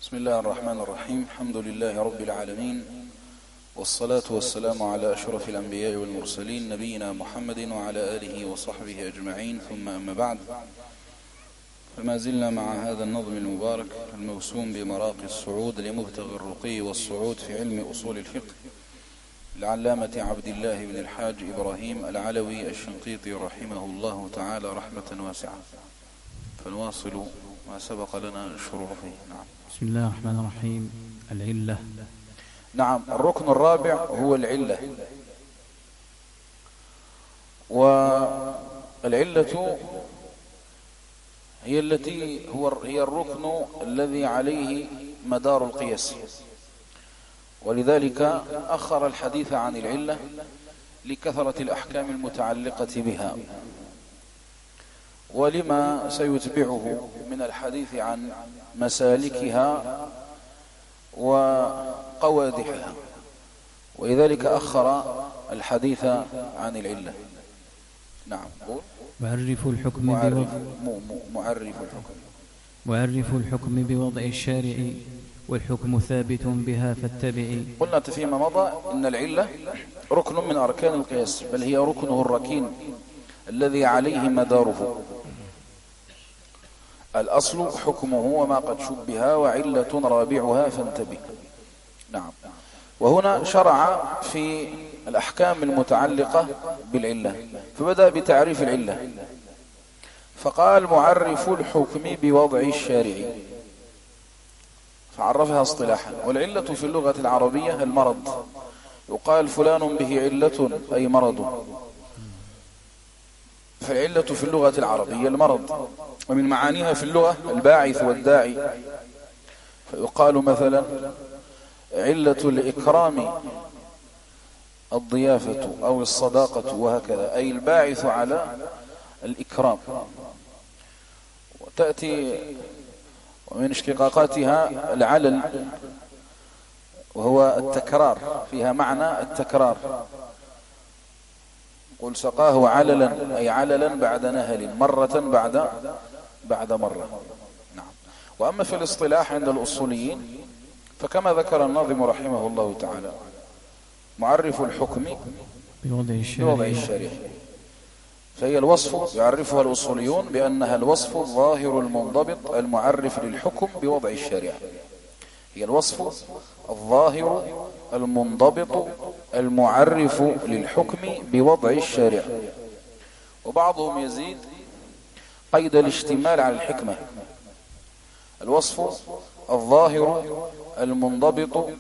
بسم الله الرحمن الرحيم. الحمد لله رب العالمين، والصلاة والسلام على أشرف الأنبياء والمرسلين نبينا محمد وعلى آله وصحبه أجمعين، ثم أما بعد، فما زلنا مع هذا النظم المبارك الموسوم بمراقي الصعود لمبتغي الرقي والصعود في علم أصول الفقه العلامة عبد الله بن الحاج إبراهيم العلوي الشنقيطي رحمه الله تعالى رحمة واسعة. فنواصل ما سبق لنا الشروع فيه. نعم. بسم الله الرحمن الرحيم. العلة. نعم، الركن الرابع هو العلة، والعلة هي هي الركن الذي عليه مدار القياس، ولذلك أخر الحديث عن العلة لكثرة الأحكام المتعلقة بها، ولما سيتبعه من الحديث عن مسالكها وقوادحها، ولذلك أخر الحديث عن العلة. نعم. معرف الحكم بوضع الشارع، والحكم ثابت بها فاتبعي. قلنا فيما مضى إن العلة ركن من أركان القياس، بل هي ركنه الركين الذي عليه مداره. الأصل حكمه وما قد شبه، وعلة رابعها فانتبه. نعم. وهنا شرع في الأحكام المتعلقة بالعلة، فبدأ بتعريف العلة فقال معرف الحكم بوضع الشارع، فعرفها اصطلاحا. والعلة في اللغة العربية المرض، يقال فلان به علة أي مرض، فالعلة في اللغة العربية المرض، ومن معانيها في اللغة الباعث والداعي، فيقال مثلا علة الإكرام الضيافة أو الصداقة، وهكذا، أي الباعث على الإكرام. وتأتي ومن اشتقاقاتها العلل، وهو التكرار، فيها معنى التكرار. قل سقاه عللا أي عللا بعد نهل، مرة بعد مرة. نعم. وأما في الاصطلاح عند الأصوليين فكما ذكر الناظم رحمه الله تعالى معرف الحكم بوضع الشارع، فهي الوصف يعرفها الأصوليون بأنها الوصف الظاهر المنضبط المعرف للحكم بوضع الشارع. هي الوصف الظاهر المنضبط المعرف للحكم بوضع الشارع. وبعضهم يزيد قيد الاشتمال على الحكمة: الوصف الظاهر المنضبط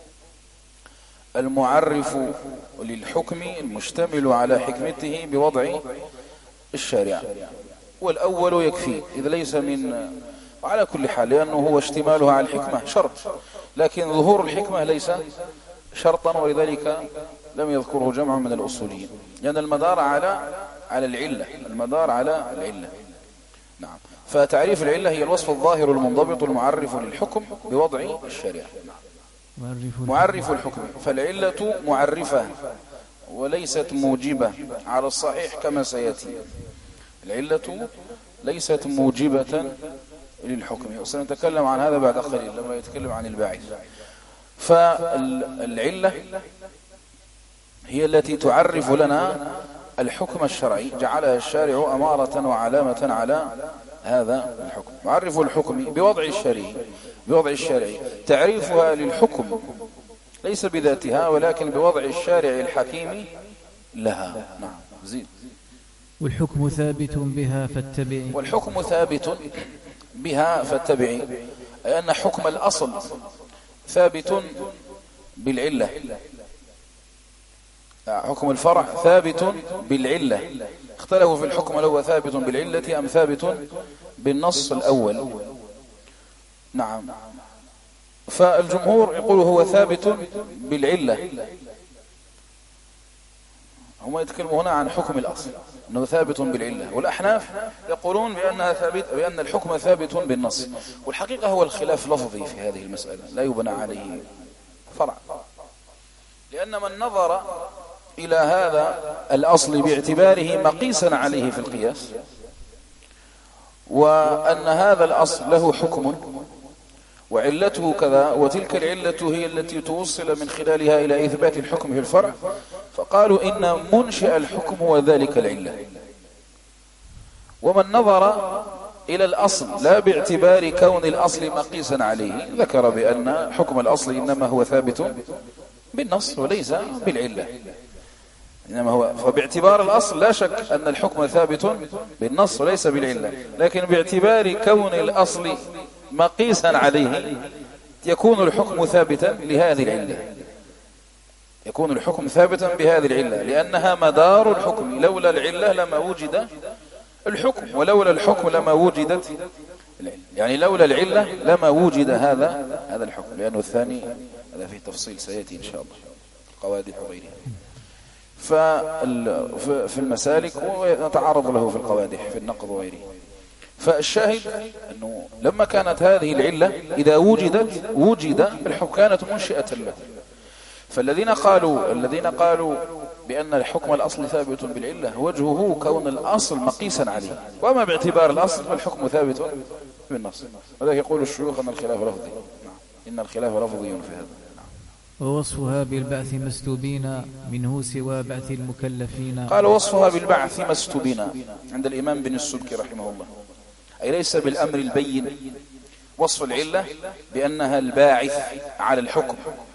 المعرف للحكم المشتمل على حكمته بوضع الشارع. والأول يكفي إذا ليس من، على كل حال، لأنه هو اشتمالها على الحكمة شرط، لكن ظهور الحكمة ليس شرطا، ولذلك لم يذكره جمع من الأصوليين، لأن المدار على العلة، المدار على العلة. نعم. فتعريف العلة هي الوصف الظاهر المنضبط المعرف للحكم بوضع الشريعة. معرف الحكم، فالعلة معرفة وليست موجبة على الصحيح كما سيأتي. العلة ليست موجبة للحكم، وسنتكلم عن هذا بعد قليل لما يتكلم عن الباعث. فالعلة هي التي تعرف لنا الحكم الشرعي، جعلها الشارع أمارة وعلامة على هذا الحكم. معرف الحكم بوضع الشارع، تعريفها للحكم ليس بذاتها، ولكن بوضع الشارع الحكيم لها. نعم. زين. والحكم ثابت بها فاتبعي. والحكم ثابت بها فاتبعي، أي أن حكم الأصل ثابت بالعلة، حكم الفرع ثابت بالعلة. اختلفوا في الحكم، لو ثابت بالعلة أم ثابت بالنص الأول. نعم. فالجمهور يقول هو ثابت بالعلة، هم يتكلمون هنا عن حكم الأصل أنه ثابت بالعلة، والأحناف يقولون بأن الحكم ثابت بالنص. والحقيقة هو الخلاف لفظي في هذه المسألة، لا يبنى عليه فرع، لأن من نظر إلى هذا الأصل باعتباره مقيسا عليه في القياس، وأن هذا الأصل له حكم وعلته كذا، وتلك العلة هي التي توصل من خلالها إلى إثبات الحكم في الفرع، فقالوا إن منشأ الحكم هو ذلك العلة. ومن نظر إلى الأصل لا باعتبار كون الأصل مقيسا عليه ذكر بأن حكم الأصل إنما هو ثابت بالنص وليس بالعلة، إنما هو فباعتبار الأصل لا شك أن الحكم ثابت بالنص وليس بالعلة، لكن باعتبار كون الأصل مقيسا عليه يكون الحكم ثابتا لهذه العلة، يكون الحكم ثابتا بهذه العلة، لأنها مدار الحكم. لولا العلة لما وجد الحكم، ولولا الحكم لما وجدت العلة، يعني لولا العلة لما وجد هذا الحكم، لأنه الثاني هذا فيه تفصيل سيأتي إن شاء الله القوادح وغيرها. في المسالك ونتعرض له في القوادح في النقض وغيره. فالشاهد أنه لما كانت هذه العلة إذا وجد الحكم كانت منشئة له. فالذين قالوا بأن الحكم الأصل ثابت بالعلة وجهه كون الأصل مقيسا عليه، وما باعتبار الأصل فالحكم ثابت بالنص. وذلك يقول الشيوخ أن الخلاف لفظي، إن الخلاف لفظي في هذا. ووصفها بالبعث مستبين منه سوى بعث المكلفين. قال وصفها بالبعث مستبين عند الإمام بن السبكي رحمه الله، أي ليس بالأمر البين. وصف العلة بأنها الباعث على الحكم،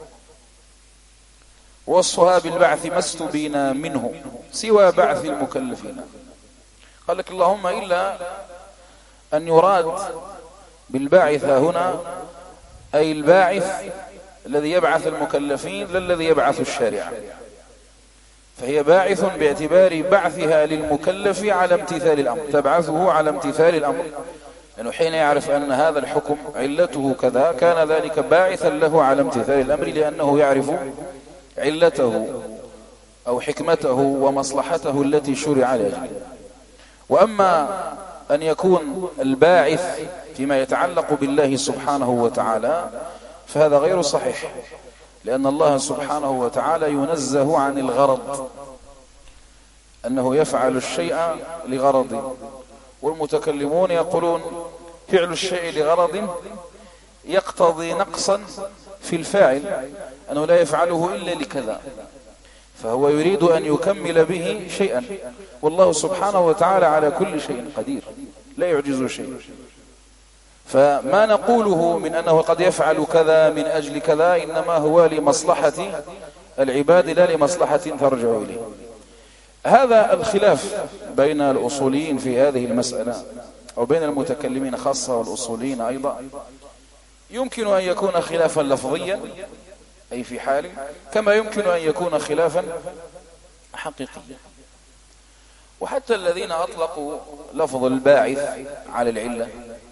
وصفها بالبعث مستبين منه سوى بعث المكلفين. قال لك اللهم إلا أن يراد بالباعث هنا أي الباعث الذي يبعث المكلفين لا الذي يبعث الشارع، فهي باعث باعتبار بعثها للمكلف على امتثال الأمر، تبعثه على امتثال الأمر، لأنه حين يعرف أن هذا الحكم علته كذا كان ذلك باعثا له على امتثال الأمر، لأنه يعرف علته أو حكمته ومصلحته التي شرع لأجله. وأما أن يكون الباعث فيما يتعلق بالله سبحانه وتعالى فهذا غير صحيح، لأن الله سبحانه وتعالى ينزه عن الغرض، أنه يفعل الشيء لغرض، والمتكلمون يقولون فعل الشيء لغرض يقتضي نقصا في الفاعل، أنه لا يفعله إلا لكذا، فهو يريد أن يكمل به شيئا، والله سبحانه وتعالى على كل شيء قدير لا يعجز شيء. فما نقوله من أنه قد يفعل كذا من أجل كذا إنما هو لمصلحة العباد لا لمصلحة ترجع إليه. هذا الخلاف بين الأصوليين في هذه المسألة أو بين المتكلمين خاصة والأصوليين أيضا يمكن أن يكون خلافا لفظيا أي في حال، كما يمكن أن يكون خلافا حقيقيا. وحتى الذين أطلقوا لفظ الباعث على العلة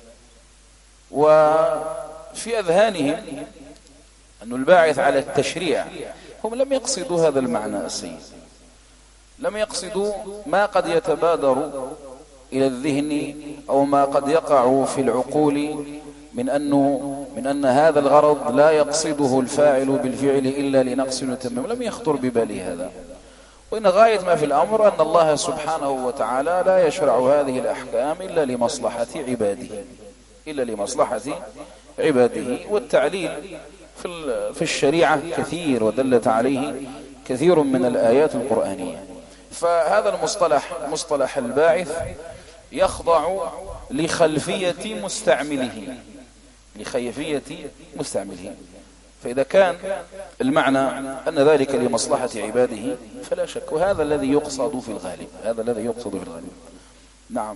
وفي أذهانهم أن الباعث على التشريع هم لم يقصدوا هذا المعنى السيد، لم يقصدوا ما قد يتبادر إلى الذهن أو ما قد يقع في العقول من أن هذا الغرض لا يقصده الفاعل بالفعل إلا لنقص وتمام، لم يخطر ببالي هذا. وإن غاية ما في الأمر أن الله سبحانه وتعالى لا يشرع هذه الأحكام إلا لمصلحة عباده. والتعليل في الشريعة كثير ودلت عليه كثير من الآيات القرآنية. فهذا المصطلح مصطلح الباعث يخضع لخلفية مستعمله، فإذا كان المعنى أن ذلك لمصلحة عباده فلا شك، وهذا الذي يقصد في الغالب. نعم.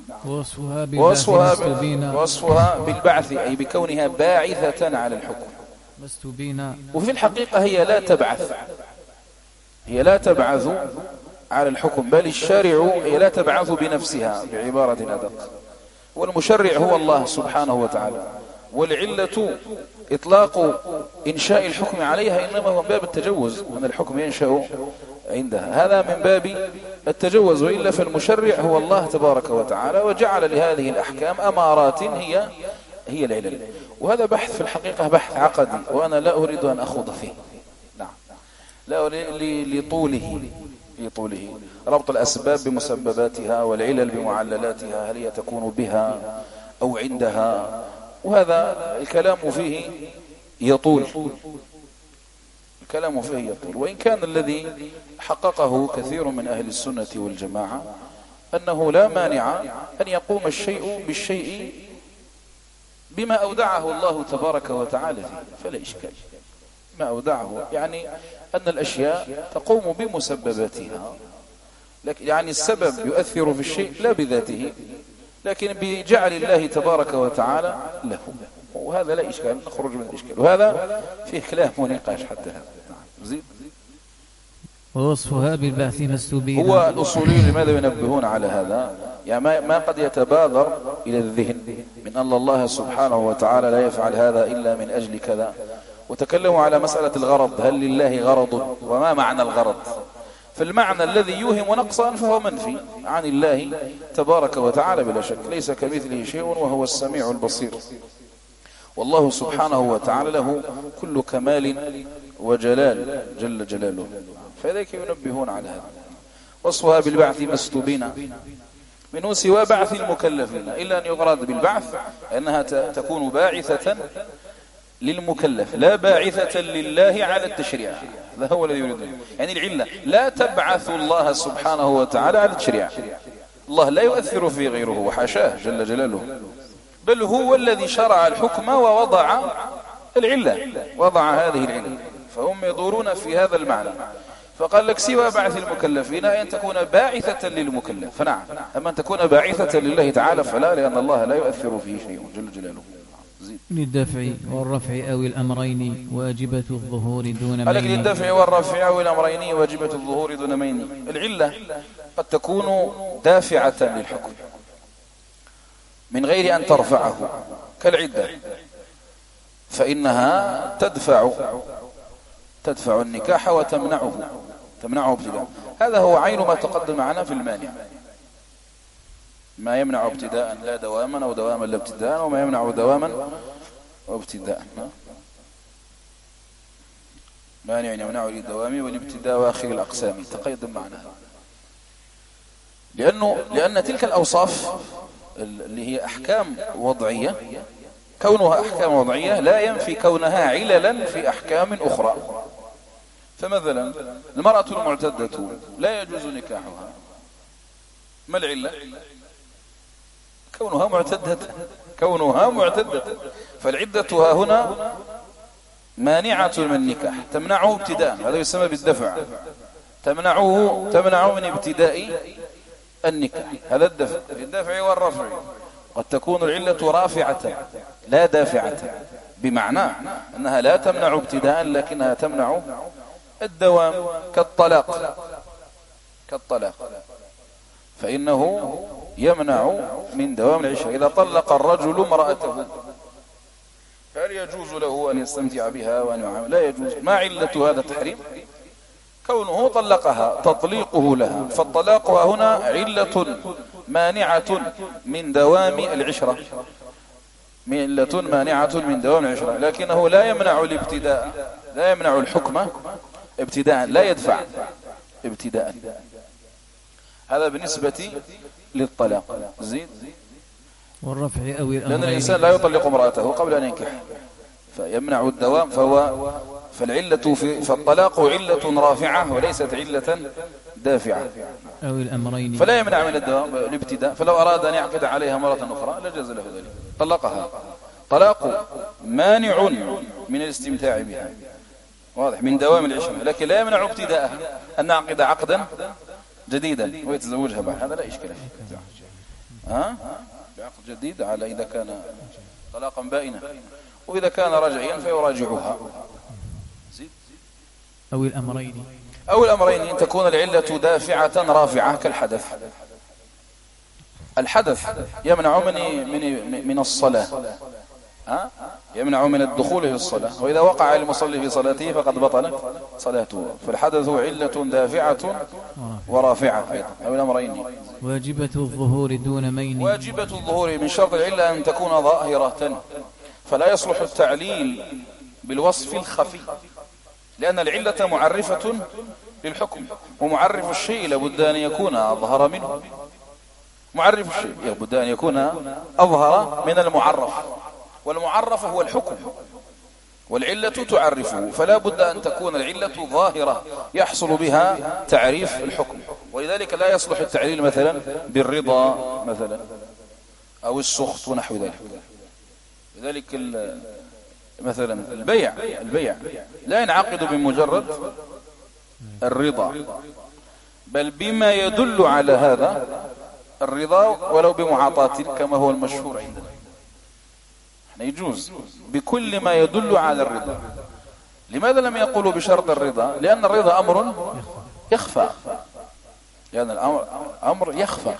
وصفها بالبعث أي بكونها باعثة على الحكم مستبين. وفي الحقيقة هي لا تبعث على الحكم، بل الشارع هي لا تبعث بنفسها بعبارة أدق، والمشرع هو الله سبحانه وتعالى، والعلة إطلاق إنشاء الحكم عليها إنما هو من باب التجوز، أن الحكم ينشأ عندها، هذا من باب التجوز، وإلا فالمشرع هو الله تبارك وتعالى، وجعل لهذه الأحكام أمارات هي العلل. وهذا بحث في الحقيقة بحث عقدي، وأنا لا أريد أن أخوض فيه، نعم، لا لطوله ربط الأسباب بمسبباتها والعلل بمعللاتها، هل هي تكون بها أو عندها، وهذا الكلام فيه يطول، الكلام فيه يطول، وإن كان الذي حققه كثير من أهل السنة والجماعة أنه لا مانع أن يقوم الشيء بالشيء بما أودعه الله تبارك وتعالى فيه، فلا إشكال. ما أودعه يعني أن الأشياء تقوم بمسبباتها، يعني السبب يؤثر في الشيء لا بذاته، لكن بجعل الله تبارك وتعالى له، وهذا لا إشكال، نخرج من الإشكال، وهذا فيه كلام ونقاش حتى هذا. زيد. ووصفها بالبعث ما استبين. هو الأصوليون لماذا ينبهون على هذا؟ يعني ما قد يتبادر إلى الذهن من أن الله سبحانه وتعالى لا يفعل هذا إلا من أجل كذا، وتكلموا على مسألة الغرض، هل لله غرض وما معنى الغرض؟ فالمعنى الذي يوهم نقصا فهو منفي عن الله تبارك وتعالى بلا شك، ليس كمثله شيء وهو السميع البصير، والله سبحانه وتعالى له كل كمال وجلال جل جلاله، فذلك ينبهون على هذا. وصفها بالبعث مستبين منه سوى بعث المكلفين، إلا أن يغرد بالبعث أنها تكون باعثة للمكلف لا باعثة لله على التشريع، هذا هو الذي يريده. يعني العلة لا تبعث الله سبحانه وتعالى على التشريع، الله لا يؤثر في غيره وحاشاه جل جلاله، بل هو الذي شرع الحكم ووضع العلة، وضع هذه العلة، فهم يدورون في هذا المعنى. فقال لك سوى بعث المكلفين أن تكون باعثة للمكلف، فنعم، أما أن تكون باعثة لله تعالى فلا، لأن الله لا يؤثر فيه شيء جل جلاله. للدفع والرفع أو الأمرين واجبة الظهور دون مين. قال لك للدفع والرفع أو الأمرين واجبة الظهور دون مين. العلة قد تكون دافعة للحكم من غير أن ترفعه، كالعدة، فإنها تدفع النكاح وتمنعه ابتداء. هذا هو عين ما تقدم معنا في المانع، ما يمنع ابتداء لا دواما، أو دواما لا ابتداء، وما يمنع دواما وابتداء. مانع يمنع للدوام والابتداء وآخر الأقسام، تقدم معنا. لأن تلك الأوصاف اللي هي أحكام وضعية، كونها أحكام وضعية لا ينفي كونها عللا في أحكام أخرى. فمثلا المرأة المعتدة لا يجوز نكاحها، ما العلة؟ كونها معتدة، فالعدة هنا مانعة من النكاح، تمنعه ابتداء، هذا يسمى بالدفع، تمنعه من ابتداء النكاح، هذا الدفع والرفع. قد تكون العلة رافعة لا دافعة، بمعنى أنها لا تمنع ابتداء لكنها تمنع الدوام، كالطلاق فإنه يمنع من دوام العشرة. إذا طلق الرجل امرأته فهل يجوز له أن يستمتع بها وأن يعامل؟ لا يجوز. ما علة هذا التحريم؟ كونه طلقها، تطليقه لها، فالطلاق هنا علة مانعة من دوام العشرة، علة مانعة من دوام العشرة، لكنه لا يمنع الابتداء، لا يمنع الحكم ابتداء، لا يدفع ابتداء. هذا بالنسبة للطلاق. زيد. والرفع أو الأمرين، لأن الإنسان لا يطلق امرأته قبل أن ينكح فيمنع الدوام، فالعلة فالطلاق علة رافعة وليست علة دافعة. أو الأمرين، فلا يمنع من الدوام الابتداء، فلو أراد أن يعقد عليها مرة أخرى لجاز له ذلك، طلقها، طلاق مانع من الاستمتاع بها، واضح، من دوام العشرة، لكن لا يمنع ابتداءها، أن نعقد عقدا جديدا ويتزوجها بعد، هذا لا إشكال فيه. بعقد جديد على إذا كان طلاقا بائنا، وإذا كان رجعيا فيراجعها. أو الأمرين إن تكون العلة دافعة رافعة، كالحدث. الحدث يمنع من الصلاة، يمنع من الدخول في الصلاة، وإذا وقع المصلي في صلاته فقد بطلت صلاته، فالحدث علة دافعة ورافعة أيضا. أو الأمرين واجبة الظهور دون مين. واجبة الظهور من شرط العلة أن تكون ظاهرة، فلا يصلح التعليل بالوصف الخفي، لأن العلة معرفة للحكم، ومعرف الشيء لابد أن يكون أظهر منه، معرف الشيء لابد أن يكون أظهر من المعرف، والمعرف هو الحكم، والعلة تعرفه، فلا بد أن تكون العلة ظاهرة يحصل بها تعريف الحكم. ولذلك لا يصلح التعليل مثلا بالرضا مثلا أو السخط ونحو ذلك. لذلك مثلا البيع لا ينعقد بمجرد الرضا، بل بما يدل على هذا الرضا ولو بمعاطاة كما هو المشهور عندنا. يجوز بكل ما يدل على الرضا. لماذا لم يقولوا بشرط الرضا؟ لأن الرضا أمر يخفى، لأن الأمر يخفى.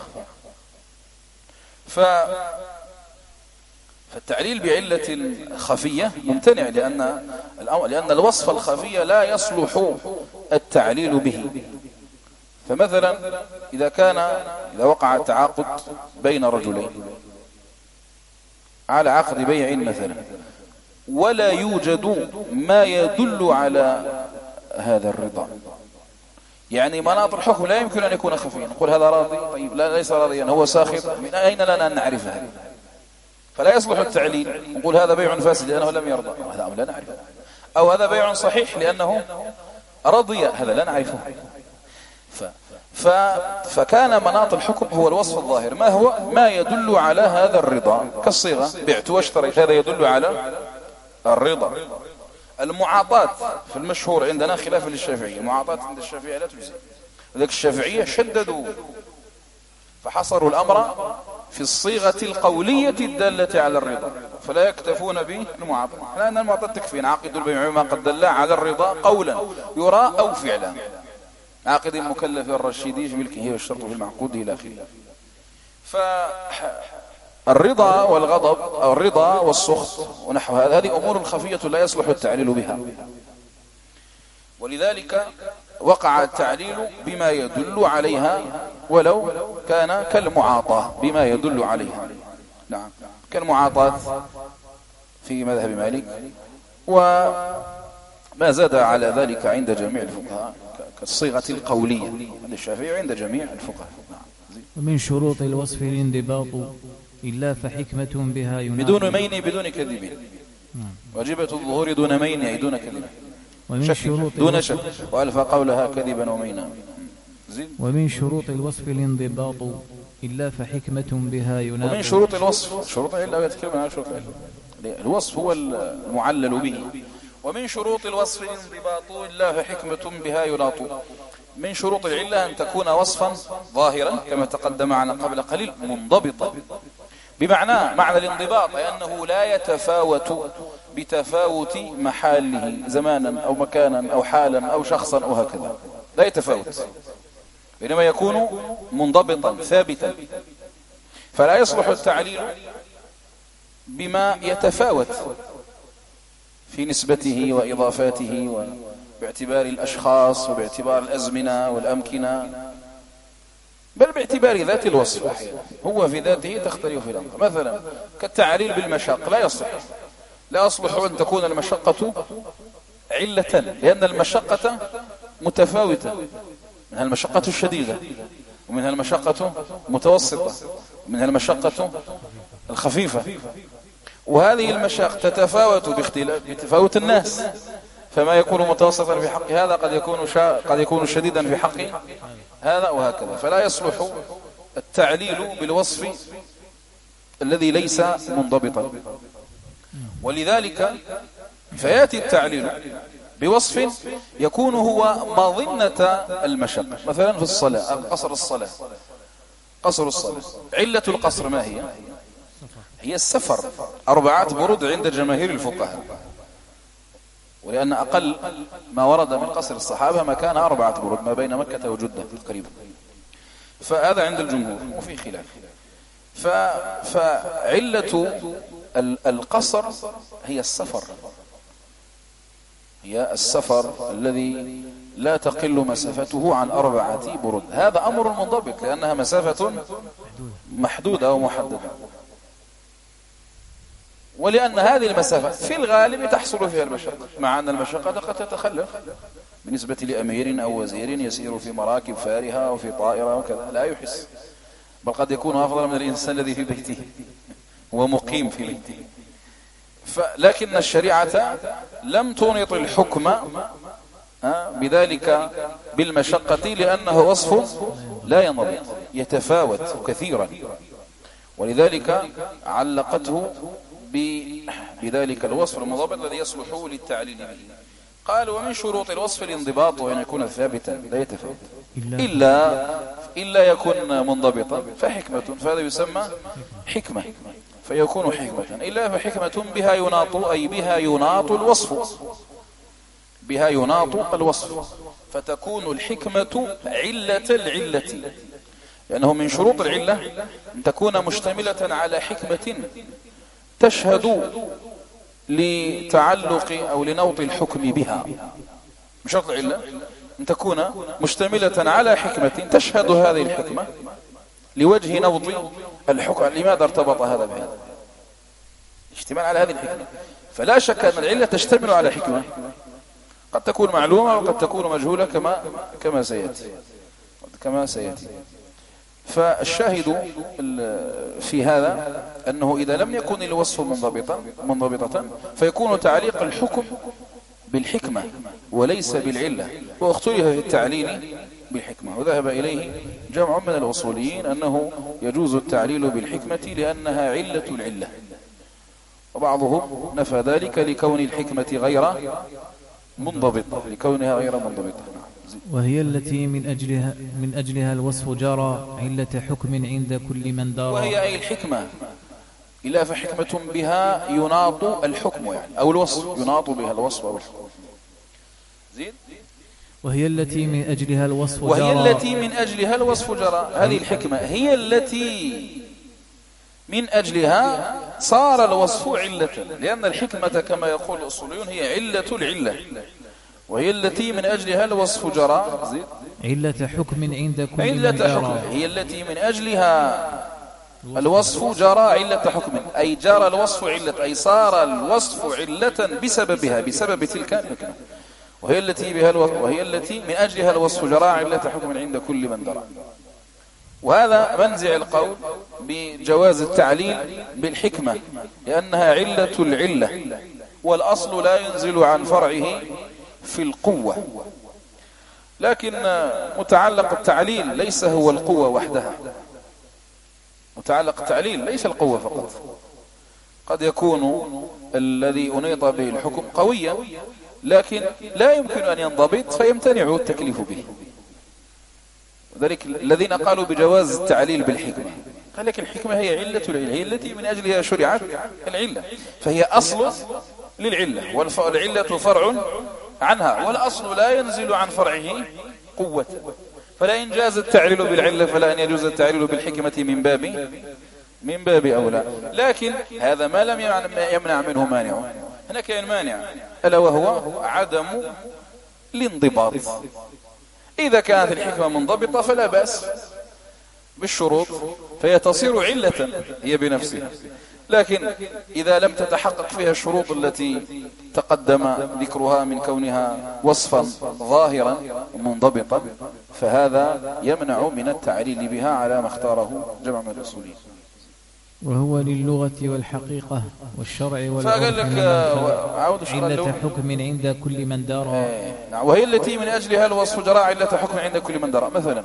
فالتعليل بعلة خفية ممتنع، لأن الوصف الخفي لا يصلح التعليل به. فمثلا إذا وقع التعاقد بين رجلين على عقد بيع مثلا، ولا يوجد ما يدل على هذا الرضا، يعني مناط الحكم لا يمكن أن يكون خفيا. نقول هذا راضي، طيب لا ليس راضيا، هو ساخط، من أين لنا أن نعرف هذا؟ فلا يصلح التعليل. نقول هذا بيع فاسد لأنه لم يرضى، هذا لا نعرفه. أو هذا بيع صحيح لأنه رضي، هذا لا نعرفه. فكان مناط الحكم هو الوصف الظاهر، ما هو ما يدل على هذا الرضا، كالصيغة بعت واشتريت، هذا يدل على الرضا. المعاطاة في المشهور عندنا خلافا للشافعية، المعاطاة عند الشافعية لا تجزي، لذلك الشافعية شددوا فحصروا الأمر في الصيغة القولية الدالة على الرضا، فلا يكتفون بالمعاطاة، لأن المعاطاة تكفي. عقد البيع ما قد دل على الرضا قولا يرى أو فعلا، عاقد مكلف الرشيد في ملكه والشرط في المعقود إلى آخره. فالرضا والغضب أو الرضا والسخط ونحو هذه أمور خفية لا يصلح التعليل بها، ولذلك وقع التعليل بما يدل عليها ولو كان كالمعاطاة بما يدل عليها. نعم، كالمعاطاة في مذهب مالك، وما زاد على ذلك عند جميع الفقهاء كالصيغة القولية عند الشافعي عند جميع الفقهاء. ومن شروط الوصف الانضباط إلا فحكمة بها يناط، بدون مين بدون كذب، واجبة الظهور دون مين أي دون كذب، دون شك، وألف قولها كذبا ومينا. ومن شروط الوصف الانضباط إلا فحكمة بها يناط. ومن شروط الوصف، شروط إلا يتكلم عن شروط الوصف هو المعلل به. ومن شروط الوصف الانضباط إلا فحكمة بها يناط. من شروط العلة أن تكون وصفا ظاهرا كما تقدم معنا قبل قليل، منضبطا، معنى الانضباط أي أنه لا يتفاوت بتفاوت محاله زمانا أو مكانا أو حالا أو شخصا أو هكذا، لا يتفاوت، بينما يكون منضبطا ثابتا. فلا يصلح التعليل بما يتفاوت في نسبته وإضافاته باعتبار الأشخاص وباعتبار الأزمنة والأمكنة، بل باعتبار ذات الوصف أحيانا، هو في ذاته تختلف الأمر. مثلا كالتعليل بالمشاق لا يصلح أن تكون المشقة علة، لأن المشقة متفاوتة، منها المشقة الشديدة ومنها المشقة متوسطة ومنها المشقة الخفيفة، وهذه المشاق تتفاوت بتفاوت الناس، فما يكون متوسطا في حق هذا قد يكون شديدا في حق هذا وهكذا. فلا يصلح التعليل بالوصف الذي ليس منضبطا، ولذلك فيأتي التعليل بوصف يكون هو مظنة المشقة. مثلا في الصلاة، قصر الصلاة، علة القصر ما هي السفر، 4 برود عند جماهير الفقهاء، ولأن أقل ما ورد من قصر الصحابة ما كان 4 برود ما بين مكة وجدة تقريبا، فهذا عند الجمهور وفي خلاف. فعلة القصر هي السفر الذي لا تقل مسافته عن 4 برود. هذا أمر منضبط لأنها مسافة محدودة ومحددة، ولأن هذه المسافة في الغالب تحصل فيها المشقة، مع أن المشقة قد تتخلف بالنسبة لأمير أو وزير يسير في مراكب فارهة وفي طائرة وكذا، لا يحس، بل قد يكون أفضل من الإنسان الذي في بيته ومقيم في بيته. لكن الشريعة لم تنط الحكم بذلك بالمشقة، لأنه وصف لا ينضبط يتفاوت كثيرا، ولذلك علقته بذلك الوصف المنضبط الذي يصلح للتعليل به. قال ومن شروط الوصف الانضباط وأن يكون ثابتا لا يتفاوت إلا يكون منضبطا فحكمة، فهذا يسمى حكمة فيكون حكمة. إلا فحكمة بها يناط، أي بها يناط الوصف، بها يناط الوصف، فتكون الحكمة علة العلة، لأنه من شروط العلة أن تكون مشتملة على حكمة تشهد لتعلق أو لنوط الحكم بها. من شرط العلة أن تكون مشتملة على حكمة تشهد هذه الحكمة لوجه نوط الحكم. لماذا ارتبط هذا بهذا؟ اشتمال على هذه الحكمة. فلا شك أن العلة تشتمل على حكمة قد تكون معلومة وقد تكون مجهولة كما سيأتي. فالشاهد في هذا أنه إذا لم يكن الوصف منضبطة فيكون تعليق الحكم بالحكمة وليس بالعلة، واختلف في التعليل بالحكمة، وذهب إليه جمع من الأصوليين أنه يجوز التعليل بالحكمة لأنها علة العلة، وبعضهم نفى ذلك لكون الحكمة غير منضبطة، وهي التي من أجلها الوصف جرى علة حكم عند كل من دار. وهي أي الحكمة، إلا فحكمة بها يناط الحكم يعني، أو الوصف يناط بها الوصف أو الحكم. زين. وهي التي من أجلها الوصف جرى، وهي التي من أجلها الوصف جرى. هذه الحكمة هي التي من أجلها صار الوصف علة، لأن الحكمة كما يقول الأصوليون هي علة العلة، وهي التي من أجلها الوصف جرى. علة حكم عند كل من جرى، هي التي من أجلها الوصف جرى علة حكم، أي جرى الوصف علة، أي صار الوصف علة بسبب تلك الحكمة. وهي التي من أجلها الوصف جرى علة حكم عند كل من درى. وهذا منزع القول بجواز التعليل بالحكمة، لأنها علة العلة، والأصل لا ينزل عن فرعه في القوة. لكن متعلق التعليل ليس هو القوة وحدها، متعلق التعليل ليس القوة فقط، قد يكون الذي أنيط به الحكم قويا لكن لا يمكن أن ينضبط فيمتنع التكليف به. وذلك الذين قالوا بجواز التعليل بالحكمة، قال لك الحكمة هي علة العلة، هي التي من أجلها شرعت العلة، فهي أصل للعلة، والعلة فرع عنها، والأصل لا ينزل عن فرعه قوة. فلا إن جاز التعليل بالعلة فلا أن يجوز التعليل بالحكمة من باب أولى. لكن هذا ما لم يمنع منه مانع. هناك مانع ألا وهو عدم الانضباط. إذا كانت الحكمة منضبطة فلا بأس بالشروط، فهي تصير علة هي بنفسها. لكن إذا لم تتحقق فيها الشروط التي تقدم ذكرها من كونها وصفا ظاهرا منضبطا، فهذا يمنع من التعليل بها على ما اختاره جمع من الأصوليين. وهو للغة والحقيقة والشرع فقال لك علة حكم عند كل من دار. وهي التي من أجلها الوصف جرى علة حكم عند كل من دار. مثلا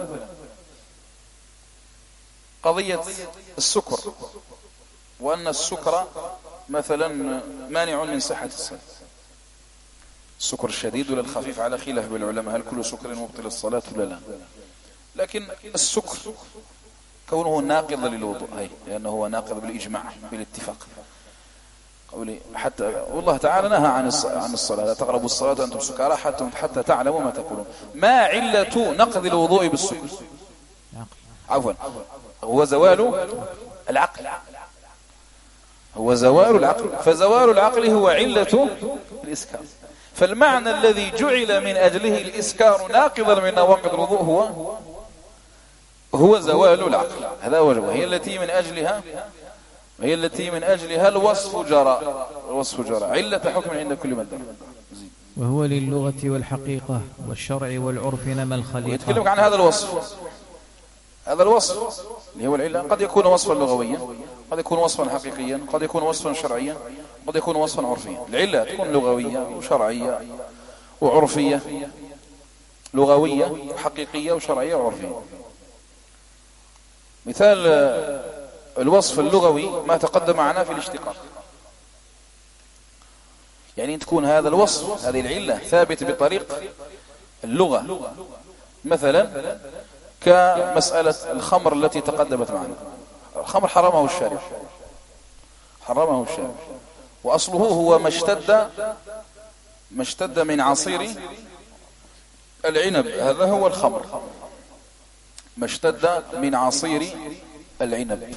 قضية السكر، وأن السكر مثلا مانع من صحة الصلاة، السكر الشديد ولا الخفيف على خلاف بين العلماء، هل كل سكر مبطل الصلاة ولا لا؟ لكن السكر كونه ناقض للوضوء، لأنه هو ناقض بالإجماع بالاتفاق، قولي حتى والله تعالى نهى عن الصلاة، لا تقربوا الصلاة أنتم سكارى حتى تعلموا ما تقولون. ما علة نقض الوضوء بالسكر؟ عفوا، هو زوال العقل، هو زوال العقل، فزوال العقل هو علة الإسكار. فالمعنى الذي جعل من أجله الإسكار ناقضا من نواقض الوضوء هو زوال العقل، هذا وجه. وهي التي من أجلها الوصف جرى علة حكم عند كل من درى. وهو للغة والحقيقة والشرع والعرف نما الخليقة. يتكلمك عن هذا الوصف، هذا الوصف اللي هو العلة قد يكون وصفا لغويا، قد يكون وصفا حقيقيا، قد يكون وصفا شرعيا، قد يكون وصفا عرفيا. العلة تكون لغوية وشرعية وعرفية، لغوية وحقيقية وشرعية وعرفية. مثال الوصف اللغوي ما تقدم معنا في الاشتقاق، يعني تكون هذا الوصف، هذه العلة ثابت بطريق اللغة، مثلا كمسألة الخمر التي تقدمت معنا. الخمر حرمه الشارع، حرمه الشارع، وأصله هو ما اشتد من عصير العنب، هذا هو الخمر، ما اشتد من عصير العنب.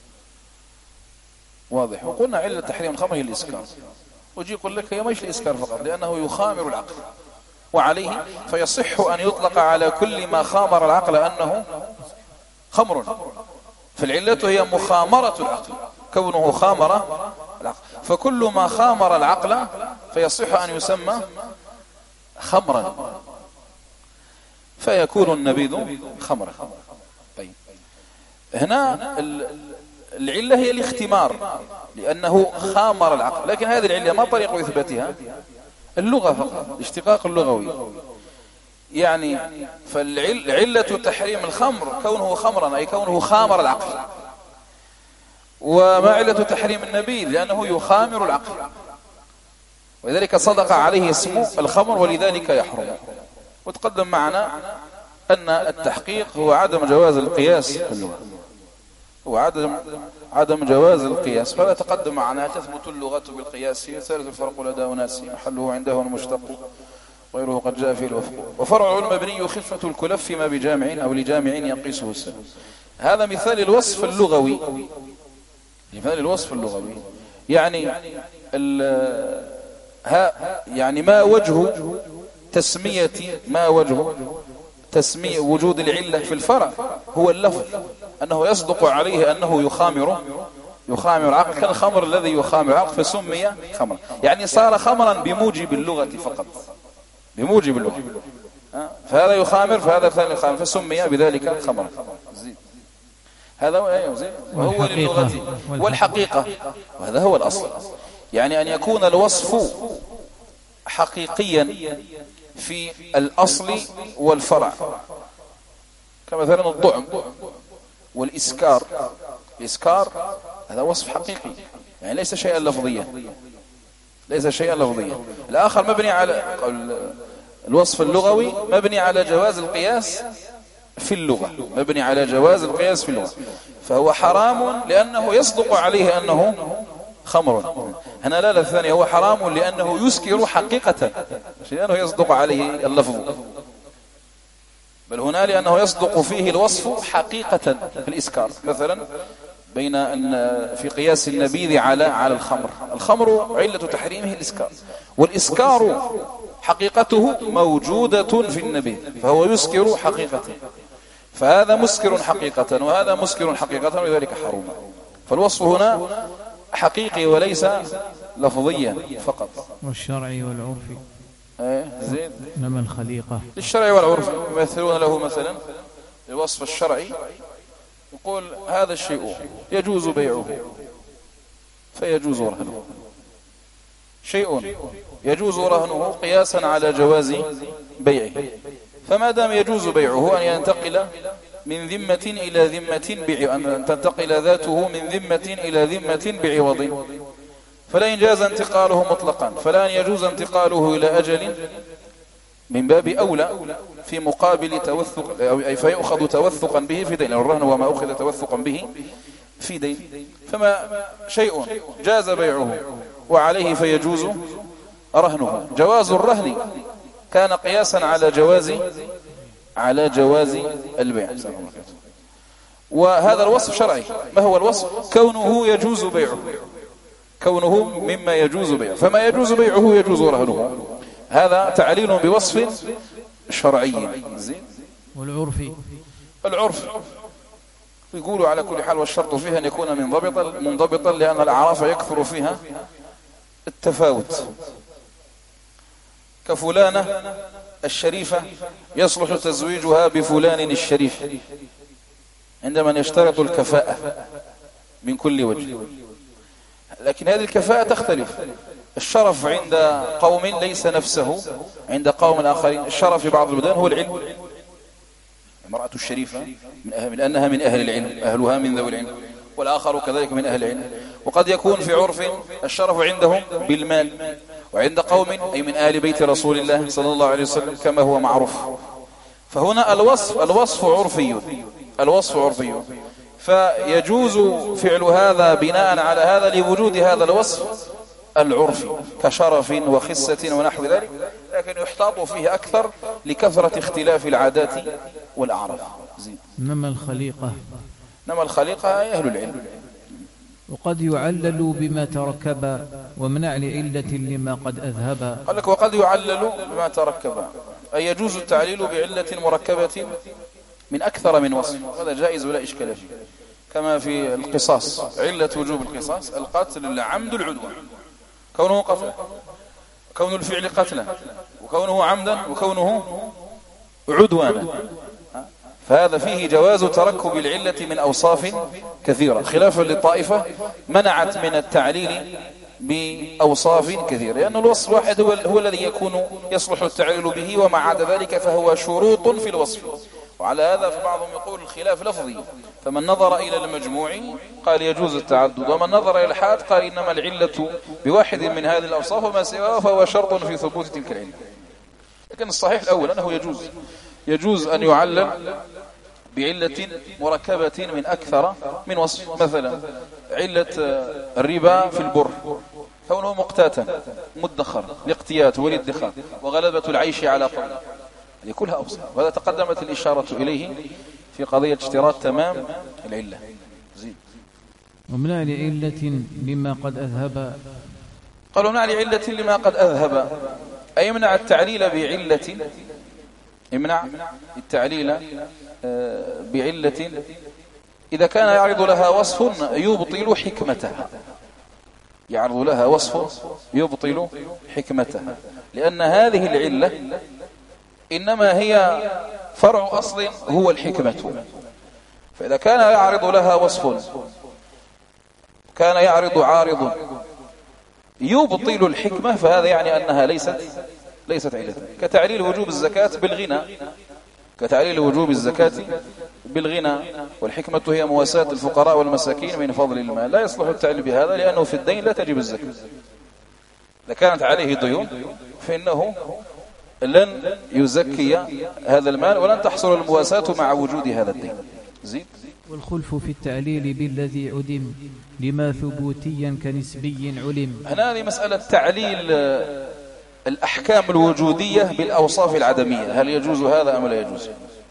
واضح. وقلنا علة تحريم الخمر هي الإسكار، وجي يقول لك هي مش الإسكار فقط، لأنه يخامر العقل، وعليه فيصح أن يطلق على كل ما خامر العقل أنه خمر، فالعلة هي مخامرة العقل، كونه خامر العقل، فكل ما خامر العقل فيصح أن يسمى خمرا، فيكون النبيذ خمرا. طيب، هنا العلة هي الاختمار، لأنه خامر العقل، لكن هذه العلة ما طريق إثباتها؟ اللغة فقط، الاشتقاق اللغوي. يعني فالعلة تحريم الخمر كونه خمرا، أي كونه خامر العقل. وما علة تحريم النبيذ؟ لأنه يخامر العقل، ولذلك صدق عليه اسم الخمر ولذلك يحرم. وتقدم معنا أن التحقيق هو عدم جواز القياس في اللغة، هو عدم جواز القياس. فلا تقدم معنا تثبت اللغة بالقياس، ثالث الفرق لدى أناس محله عنده المشتق غيره قد جاء في الوفق. وفرع المبني خفة الكلف فيما بجامع أو لجامع ينقصه السبب. هذا مثال الوصف اللغوي، مثال الوصف اللغوي. يعني يعني ما وجه تسمية وجود العلة في الفرع؟ هو اللفظ، أنه يصدق عليه أنه يخامر العقل، كالخمر الذي يخامر العقل فسمي خمرا، يعني صار خمرا بموجب اللغة فقط، بموجب اللغة. فهذا يخامر، فهذا ثاني يخامر، فسمي بذلك خمرا. هذا وهو للغة والحقيقة، وهذا هو الأصل. يعني أن يكون الوصف حقيقيا في الأصل والفرع، كمثلا الضعم والإسكار. الإسكار هذا وصف حقيقي، يعني ليس شيئا لفظيا، ليس شيئا لفظيا. الآخر مبني على الوصف اللغوي، مبني على جواز القياس في اللغة، مبني على جواز القياس في اللغة، فهو حرام لأنه يصدق عليه أنه خمر. هنا لا الثاني، هو حرام لأنه يسكر حقيقة، لأنه يصدق عليه اللفظ، بل هنا لأنه يصدق فيه الوصف حقيقة في الإسكار. مثلا بين أن في قياس النبيذ على الخمر، الخمر علة تحريمه الإسكار، والإسكار حقيقته موجودة في النبيذ، فهو يسكر حقيقة، فهذا مسكر حقيقة وهذا مسكر حقيقة، ولذلك حرم. فالوصف هنا حقيقي وليس لفظيا فقط. والشرعي والعرفي زين، نما الخليقة للشرع والعرف يمثلون له. مثلا الوصف الشرعي يقول هذا الشيء يجوز بيعه فيجوز رهنه، شيء يجوز رهنه قياسا على جواز بيعه، فما دام يجوز بيعه أن ينتقل من ذمة إلى ذمة أن تنتقل ذاته من ذمة إلى ذمة بعوض، فلا يجوز انتقاله مطلقا، فلا يجوز انتقاله إلى أجل من باب أولى في مقابل توثق، أي فيأخذ توثقا به في دين، الرهن وما أخذ توثقا به في دين. فما شيء جاز بيعه وعليه فيجوز رهنه. جواز الرهن كان قياسا على جواز البيع. وهذا الوصف شرعي. ما هو الوصف؟ كونه يجوز بيعه، كونه مما يجوز بيعه، فما يجوز بيعه يجوز رهنه. هذا تعليل بوصف شرعي. والعرفي، العرف يقولوا على كل حال، والشرط فيها أن يكون منضبطا، لأن الأعراف يكثر فيها التفاوت. كفلانة الشريفة يصلح تزويجها بفلان الشريف، عندما يشترط الكفاءة من كل وجه. لكن هذه الكفاءة تختلف. الشرف عند قوم ليس نفسه عند قوم آخرين. الشرف في بعض البلدان هو العلم، المرأة الشريفة من أنها من أهل العلم، أهلها من ذوي العلم، والآخر كذلك من أهل العلم. وقد يكون في عرف الشرف عندهم بالمال، وعند قوم أي من أهل بيت رسول الله صلى الله عليه وسلم كما هو معروف. فهنا الوصف عرفي، الوصف عرفي، فيجوز فعل هذا بناء على هذا لوجود هذا الوصف العرفي كشرف وخسة ونحو ذلك، لكن يحتاط فيه أكثر لكثرة اختلاف العادات والأعراف. نما الخليقة، نما الخليقة أهل العلم. وقد يعلل بما تركب ومنع لعلة لما قد أذهب. قال لك وقد يعلل بما تركب، أي يجوز التعليل بعلة مركبة من أكثر من وصف، هذا جائز ولا إشكال فيه، كما في القصاص. علة وجوب القصاص القتل العمد العدوان، كونه قتلا، كون الفعل قتلا، وكونه عمدا، وكونه عدوانا، فهذا فيه جواز تركب العلة من أوصاف كثيرة، خلافا للطائفة منعت من التعليل بأوصاف كثيرة، لأن الوصف الواحد هو الذي يكون يصلح التعليل به، وما عدا ذلك فهو شروط في الوصف. وعلى هذا فبعضهم يقول الخلاف لفظي، فمن نظر إلى المجموع قال يجوز التعدد، ومن نظر إلى الحاد قال إنما العلة بواحد من هذه الأوصاف وما سواه فهو شرط في ثبوت تلك العلة. لكن الصحيح الأول أنه يجوز أن يعلل بعلة مركبة من أكثر من وصف. مثلا علة الربا في البر كونه مقتاتا مدخر، الاقتيات والادخار، وغلبة العيش على قوله، هذه كلها أوصاف، وهذا تقدمت الإشارة إليه في قضية اشتراط تمام العلة. زين. ومنع لعلة لما قد أذهب، قالوا منع لعلة لما قد أذهب، أي يمنع التعليل بعلة، يمنع التعليل بعلة إذا كان يعرض لها وصف يبطل حكمتها، يعرض لها وصف يبطل حكمتها، لأن هذه العلة إنما هي فرع أصل هو الحكمة. فإذا كان يعرض لها وصف، كان يعرض عارض يبطل الحكمة، فهذا يعني أنها ليست علة. كتعليل وجوب الزكاة بالغنى، كتعليل وجوب الزكاة بالغنى، والحكمة هي مواساة الفقراء والمساكين من فضل المال، لا يصلح التعليل بهذا لأنه في الدين لا تجب الزكاة. إذا كانت عليه ديون فإنه لن يزكي هذا المال ولن تحصل المواساة مع وجود هذا الدين. زيد. والخلف في التعليل بالذي عدم لما ثبوتيا كنسبي علم. هنا هذه مسألة تعليل الأحكام الوجودية بالأوصاف العدمية، هل يجوز هذا أم لا يجوز؟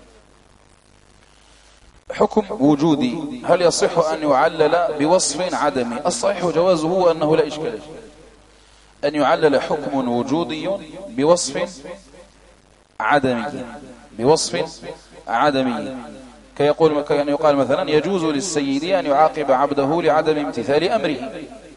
حكم وجودي هل يصح أن يعلل بوصف عدمي؟ الصحيح جوازه هو أنه لا إشكال أن يعلل حكم وجودي بوصف عدمي، بوصف عدمي، كأن يقال مثلا يجوز للسيد أن يعاقب عبده لعدم امتثال أمره.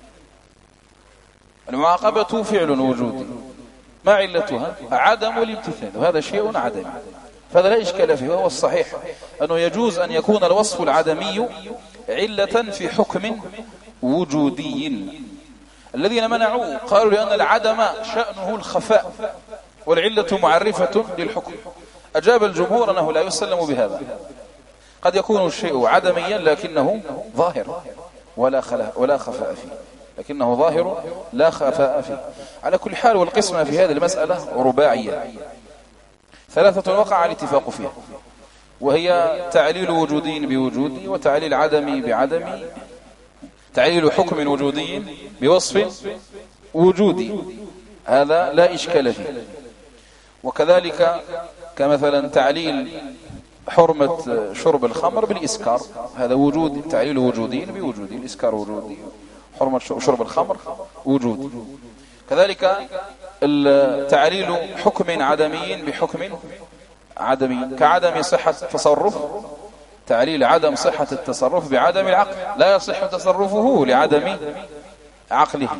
المعاقبة فعل وجودي، ما علتها؟ عدم الامتثال، وهذا شيء عدمي، فهذا لا إشكال فيه. وهو الصحيح أنه يجوز أن يكون الوصف العدمي علة في حكم وجودي. الذين منعوا قالوا لأن العدم شأنه الخفاء والعلة معرفة للحكم. أجاب الجمهور أنه لا يسلم بهذا، قد يكون الشيء عدميا لكنه ظاهر ولا خفاء فيه، لكنه ظاهر لا خفاء فيه. على كل حال، والقسمة في هذه المسألة رباعية، ثلاثة وقع الاتفاق فيها، وهي تعليل وجودي بوجودي، وتعليل عدمي بعدمي، تعليل حكم وجودي بوصف وجودي، هذا لا إشكال فيه. وكذلك كمثلا تعليل حرمة شرب الخمر بالإسكار، هذا وجود، تعليل وجودي بوجودي، الإسكار وجودي، حرمة شرب الخمر وجودي. كذلك تعليل حكم عدمي بحكم عدمي، كعدم صحة التصرف، تعليل عدم صحة التصرف بعدم العقل، لا يصح تصرفه لعدم عقله.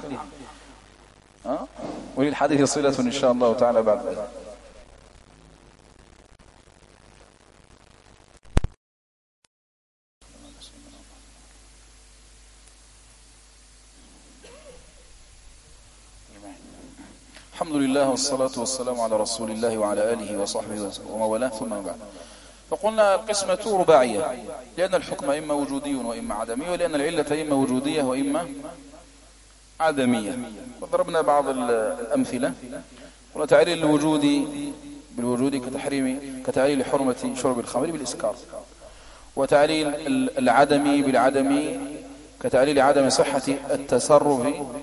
وللحديث صلة إن شاء الله تعالى بعد ذلك. الحمد لله والصلاة والسلام على رسول الله وعلى آله وصحبه ومن والاه، ثم بعد. فقلنا القسمة رباعية، لأن الحكم إما وجودي وإما عدمي، ولأن العلة إما وجودية وإما عدمية. وضربنا بعض الأمثلة. قلنا تعليل الوجود بالوجود كتعليل حرمة شرب الخمر بالإسكار، وتعليل العدم بالعدم كتعليل عدم صحة التصرف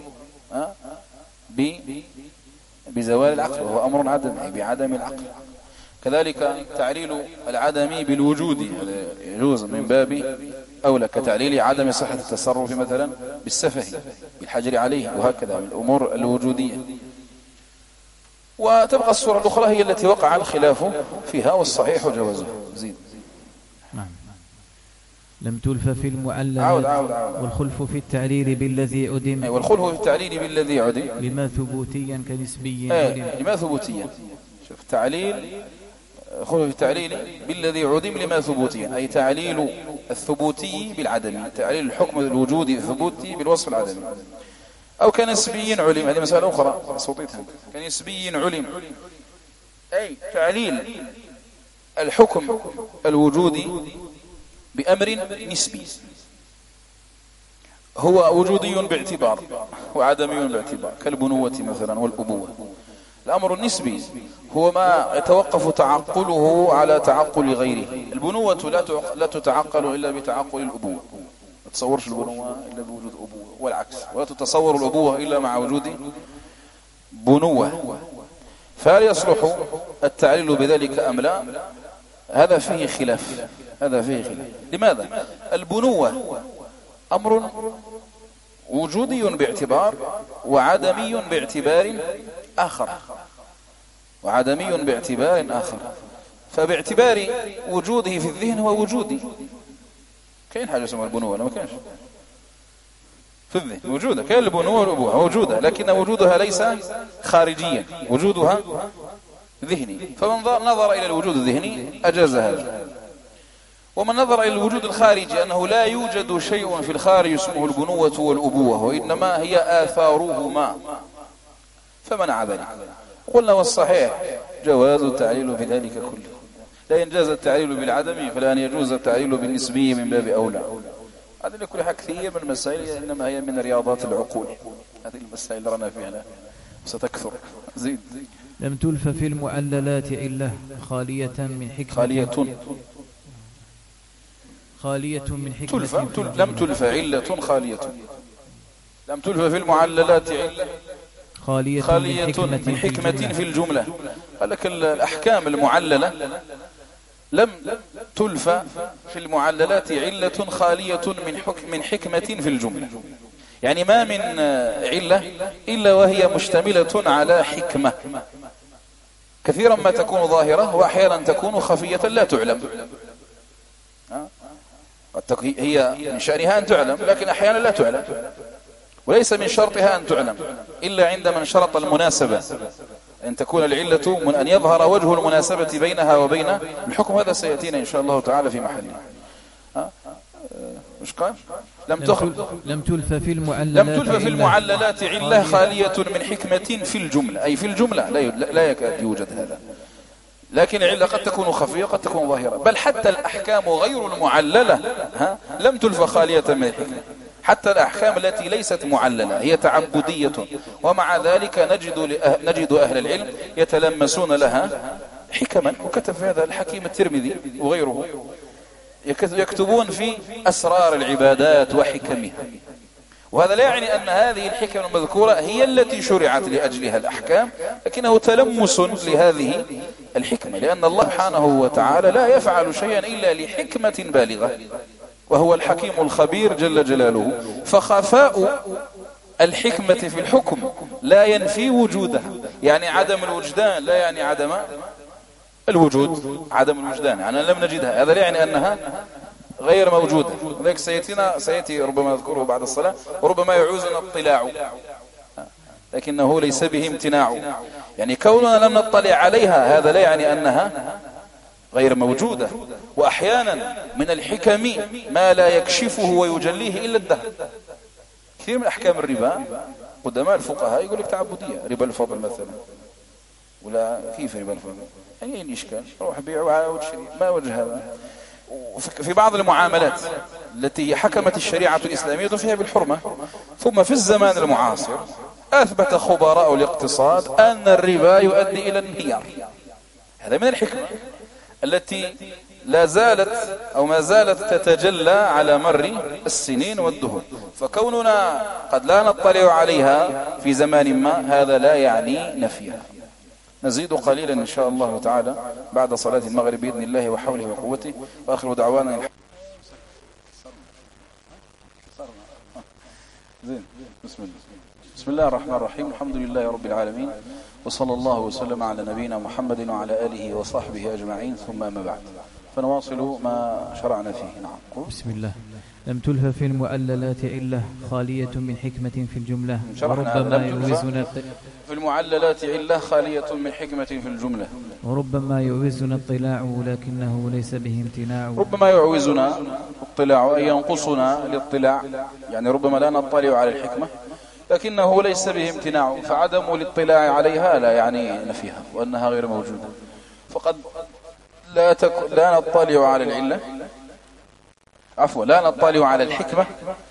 بزوال العقل، وهو أمر عدمي بعدم العقل. كذلك تعليل العدم بالوجود يجوز من باب أولى، كتعليل عدم صحة التصرف مثلا بالسفه بالحجر عليه، وهكذا من الأمور الوجودية. وتبقى الصورة الأخرى هي التي وقع الخلاف فيها، والصحيح جوازه. زيد. نعم. لم تلف في المعلل والخلف في التعليل بالذي عدم، والخلف في التعليل بالذي عدم لما ثبوتيا كنسبي لما ثبوتيا. شوف تعليل خلف في التعليل بالذي عدم لما ثبوتيا، أي تعليل الثبوتي بالعدم، تعليل الحكم الوجودي الثبوتي بالوصف العدمي. أو كنسبي علم، هذه مسألة أخرى صوتيتها. كنسبي علم أي تعليل الحكم الوجودي بأمر نسبي، هو وجودي باعتبار وعدمي باعتبار، كالبنوة مثلا والأبوة. الأمر النسبي هو ما يتوقف تعقله على تعقل غيره. البنوة لا تتعقل إلا بتعقل الأبوة، ما تتصورش البنوة إلا بوجود أبوة، والعكس، ولا تتصور الأبوة إلا مع وجود بنوة. فهل يصلح التعليل بذلك أم لا؟ هذا فيه خلاف. لماذا؟ البنوة أمر وجودي باعتبار وعدمي باعتبار آخر. فباعتبار وجوده في الذهن هو وجودي. كاين حاجة اسمها البنوة ولا ما كانش؟ في الذهن موجودة، كاين البنوة والأبوة موجودة، لكن وجودها ليس خارجيا، وجودها ذهني. فمن نظر إلى الوجود الذهني أجاز هذا، ومن نظر إلى الوجود الخارجي أنه لا يوجد شيء في الخارج اسمه البنوة والأبوة، وإنما هي آثارهما، فمنع ذلك. قلنا والصحيح جواز التعليل بذلك كله، لا ينجاز التعليل بالعدم فلا يجوز التعليل بالنسبي من باب أولى. هذه لكل حاجة كثير من المسائل، إنما هي من رياضات العقول. هذه المسائل اللي رنا فيها ستكثر. زيد. لم تلف في المعللات علة خالية من حكمة لم تلف علة خالية. لم تلف في المعللات علة خالية من حكمة في الجملة. قال لك الأحكام المعللة لم تلف في المعللات علة خالية من حكمة في الجملة، يعني ما من علة إلا وهي مشتملة على حكمة، كثيرا ما تكون ظاهرة وأحيانا تكون خفية لا تعلم. هي من شأنها أن تعلم، لكن أحيانا لا تعلم، وليس من شرطها أن تعلم إلا عند من شرط المناسبة، أن تكون العلة من أن يظهر وجه المناسبة بينها وبين الحكم. هذا سيأتينا إن شاء الله تعالى في محله. مش قال لم تلف في المعللات علة خالية من حكمة في الجملة، أي في الجملة لا يكاد يوجد هذا، لكن العلة قد تكون خفية قد تكون ظاهرة. بل حتى الأحكام غير المعللة لم تلف خالية من الحكمة، حتى الأحكام التي ليست معللة هي تعبدية، ومع ذلك نجد أهل العلم يتلمسون لها حكما. وكتب في هذا الحكيم الترمذي وغيره، يكتبون في أسرار العبادات وحكمها. وهذا لا يعني أن هذه الحكم المذكورة هي التي شرعت لأجلها الأحكام، لكنه تلمس لهذه الحكمة، لأن الله سبحانه وتعالى لا يفعل شيئا إلا لحكمة بالغة، وهو الحكيم الخبير جل جلاله. فخفاء الحكمة في الحكم لا ينفي وجودها، يعني عدم الوجدان لا يعني عدم الوجود. عدم الوجدان يعني لم نجدها، هذا لا يعني أنها غير موجودة. ذلك سيأتي ربما نذكره بعد الصلاة، وربما يعوزنا اطلاع، لكنه ليس به امتناع. يعني كوننا لم نطلع عليها هذا لا يعني أنها غير موجودة. وأحيانا من الحكم ما لا يكشفه ويجليه إلا الدهر. كثير من أحكام الربا قدماء الفقهاء يقول لك تعبدية، ربا الفضل مثلا، ولا كيف ربا الفضل؟ أي الإشكال؟ روح بيع وعاود شري، ما وجه هذا؟ في بعض المعاملات التي حكمت الشريعة الإسلامية فيها بالحرمة، ثم في الزمان المعاصر أثبت خبراء الاقتصاد أن الربا يؤدي إلى الانهيار. هذا من الحكمة التي لا زالت أو ما زالت تتجلى على مر السنين والدهور، فكوننا قد لا نطلع عليها في زمان ما هذا لا يعني نفيها. نزيد قليلا إن شاء الله تعالى بعد صلاة المغرب بإذن الله وحوله وقوته، وآخر دعوانا بسم الله الرحمن الرحيم. الحمد لله رب العالمين، وصلى الله وسلم على نبينا محمد وعلى آله وصحبه أجمعين، ثم أما بعد فنواصل ما شرعنا فيه. نعم. بسم الله. لم تلف في المعللات علة خالية من حكمة في الجملة، وربما يعوزنا في المعللات علة خالية من حكمة في الجملة، وربما يعوزنا اطلاع لكنه ليس به امتناع. ربما يعوزنا اطلاع أي ينقصنا الاطلاع، يعني ربما لا نطلع على الحكمة لكنه ليس به امتناع، فعدم الاطلاع عليها لا يعني نفيها وأنها غير موجودة. فقد لا نطلع على العلة، عفوا لا نطلع على الحكمة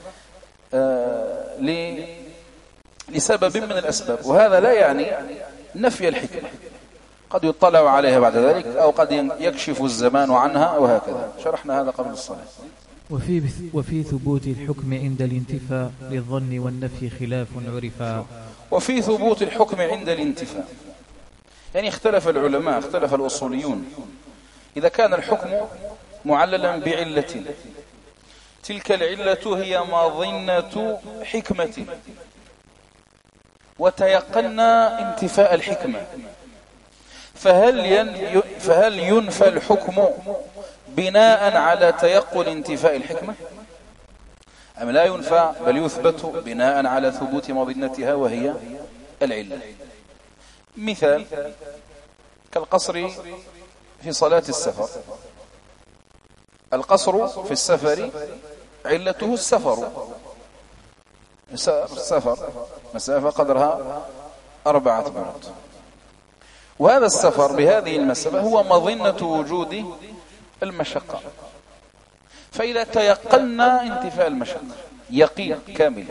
لسبب من الأسباب، وهذا لا يعني نفي الحكمة، قد يطلع عليها بعد ذلك أو قد يكشف الزمان عنها وهكذا. شرحنا هذا قبل الصلاة. وفي ثبوت الحكم عند الانتفاء للظن والنفي خلاف عرفا. وفي ثبوت الحكم عند الانتفاء، يعني اختلف العلماء، اختلف الأصوليون، إذا كان الحكم معللا بعلة، تلك العلة هي مظنة حكمة، وتيقنا انتفاء الحكمة، فهل ينفى الحكم بناء على تيقن انتفاء الحكمة أم لا ينفى بل يثبت بناء على ثبوت مظنتها وهي العلة؟ مثال كالقصر في صلاة السفر. القصر في السفر علته السفر، السفر مسافة قدرها 4 برد، وهذا السفر بهذه المسافة هو مظنة وجود المشقة. فإذا تيقنا انتفاء المشقة يقين كامل،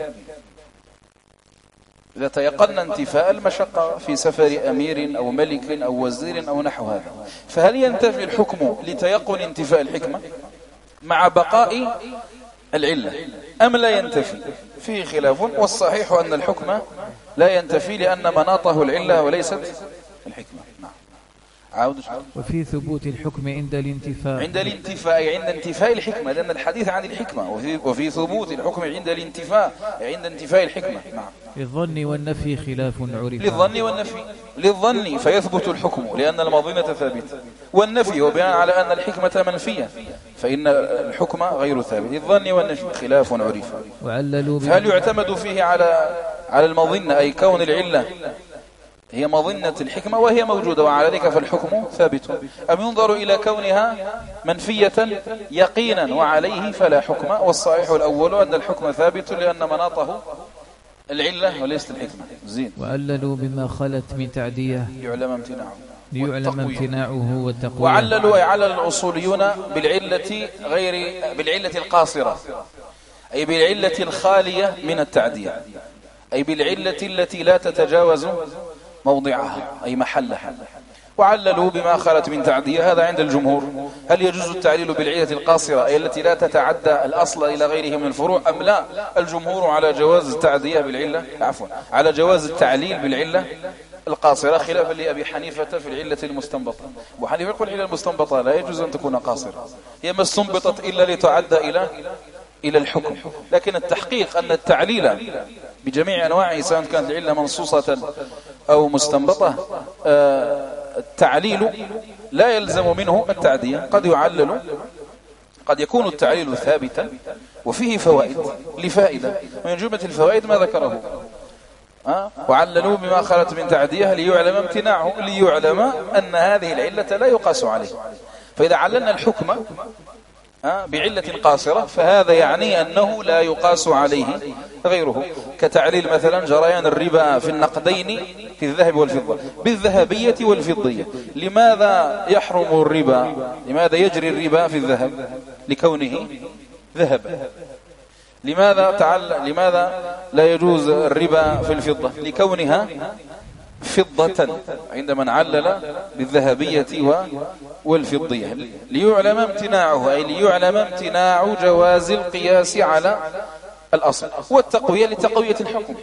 إذا تيقنا انتفاء المشقة في سفر أمير أو ملك أو وزير أو نحو هذا، فهل ينتفي الحكم لتيقن انتفاء الحكمة مع بقاء العلة أم لا ينتفي؟ فيه خلاف، والصحيح أن الحكم لا ينتفي لأن مناطه العلة وليست الحكمة. نعم. وفي ثبوت الحكم عند الانتفاء، عند الانتفاء أي عند انتفاء الحكمة، لأن الحديث عن الحكمة. وفي ثبوت الحكم عند الانتفاء أي عند انتفاء الحكمة. نعم. للظن والنفي خلاف عرف. للظن والنفي، للظن فيثبت الحكم لأن المظنة ثابتة، والنفي هو بناء على أن الحكمة منفية فإن الحكم غير ثابت. للظن والنفي خلاف عرف. هل يعتمد فيه على المظنة أي كون العلة هي مظنة الحكمة وهي موجودة وعلى ذلك فالحكم ثابت، أم ينظر إلى كونها منفية يقينا وعليه فلا حكم؟ والصحيح الأول أن الحكم ثابت لأن مناطه العلة وليست الحكمة. زين. وعللوا بما خلت من تعدية ليعلم امتناعه والتقوية. وعللوا أي علل الأصوليون بالعلة القاصرة، أي بالعلة الخالية من التعدية، أي بالعلة التي لا تتجاوز موضعها أي محلها. وعللوا بما خلت من تعدية، هذا عند الجمهور. هل يجوز التعليل بالعلة القاصرة أي التي لا تتعدى الأصل إلى غيره من الفروع أم لا؟ الجمهور على جواز التعدية بالعلة، على جواز التعليل بالعلة القاصرة، خلافا لأبي حنيفة في العلة المستنبطة. أبو حنيفة يقول العلة المستنبطة لا يجوز أن تكون قاصرة، هي ما استنبطت إلا لتعدى إلى الحكم. لكن التحقيق أن التعليل بجميع أنواعه سواء كانت العلة منصوصة أو مستنبطة، التعليل لا يلزم منه التعدية. قد يعلل، قد يكون التعليل ثابتا وفيه فوائد لفائدة، ومن جملة الفوائد ما ذكره. وعللوا بما خلت من تعدية ليعلم امتناعه، ليعلم أن هذه العلة لا يقاس عليه. فإذا عللنا الحكم بعلة قاصرة، فهذا يعني أنه لا يقاس عليه غيره، كتعليل مثلا جريان الربا في النقدين في الذهب والفضة بالذهبية والفضية. لماذا يحرم الربا؟ لماذا يجري الربا في الذهب؟ لكونه ذهب. لماذا لا يجوز الربا في الفضة؟ لكونها فضة، عندما علل بالذهبية والفضية. ليعلم امتناعه، أي ليعلم امتناع جواز القياس على الأصل. والتقوية لتقوية الحكم،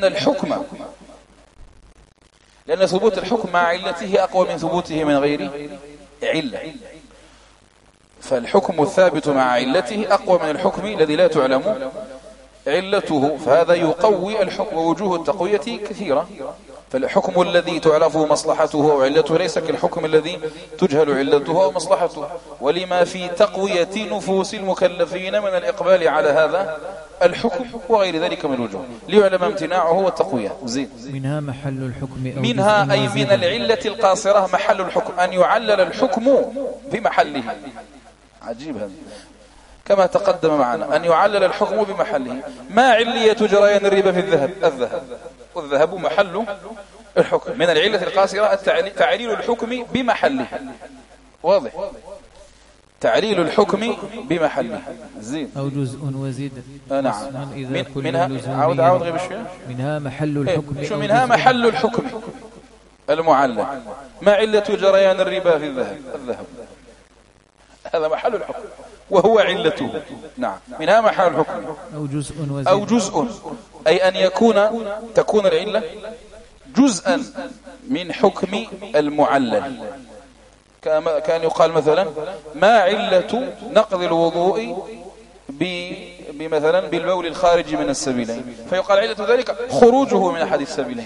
لأن ثبوت الحكم مع علته أقوى من ثبوته من غير علة. فالحكم الثابت مع علته أقوى من الحكم الذي لا تعلم علته، فهذا يقوي الحكم. ووجوه التقوية كثيرة، فالحكم الذي تعرف مصلحته أو علته ليس كالحكم الذي تجهل علته أو مصلحته. ولما في تقوية نفوس المكلفين من الإقبال على هذا الحكم وغير ذلك من الوجوه، ليعلم امتناعه والتقوية. منها محل الحكم، منها أي من العلة القاصرة محل الحكم، أن يعلل الحكم بمحله. عجيب هذا، كما تقدم معنا أن يعلل الحكم بمحله. ما علية جريان الربا في الذهب؟ والذهب محل الحكم. من العلة القاصرة تعليل الحكم بمحله. واضح؟ تعليل الحكم بمحله. زين. أو جزء وزيد. نعم. منها عاود غير بشوية. منها محل الحكم. شو منها محل الحكم المعلل؟ ما علة جريان الربا في الذهب؟ هذا محل الحكم وهو علته. نعم. منها محل الحكم أو جزء أي أن تكون العلة جزءا من حكم المعلل. كان يقال مثلا ما علة نقض الوضوء مثلا بالبول الخارج من السبيلين، فيقال علة ذلك خروجه من أحد السبيلين.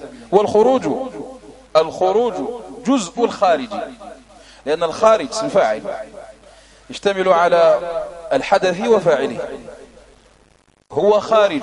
والخروج جزء الخارج، لأن الخارج اسم فاعل يشتمل على الحدث وفاعله. هو خارج،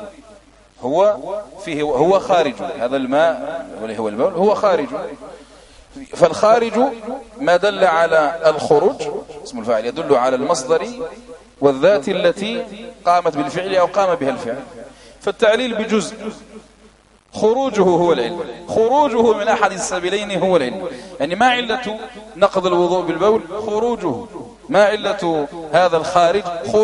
هو خارج، هذا الماء واللي هو البول هو خارج. فالخارج ما دل على الخروج اسم الفاعل يدل على المصدر والذات التي قامت بالفعل أو قام بها الفعل. فالتعليل بجزء، خروجه هو العلم، خروجه من أحد السبيلين هو العلم. يعني ما علة نقض الوضوء بالبول؟ خروجه. ما علة هذا الخارج؟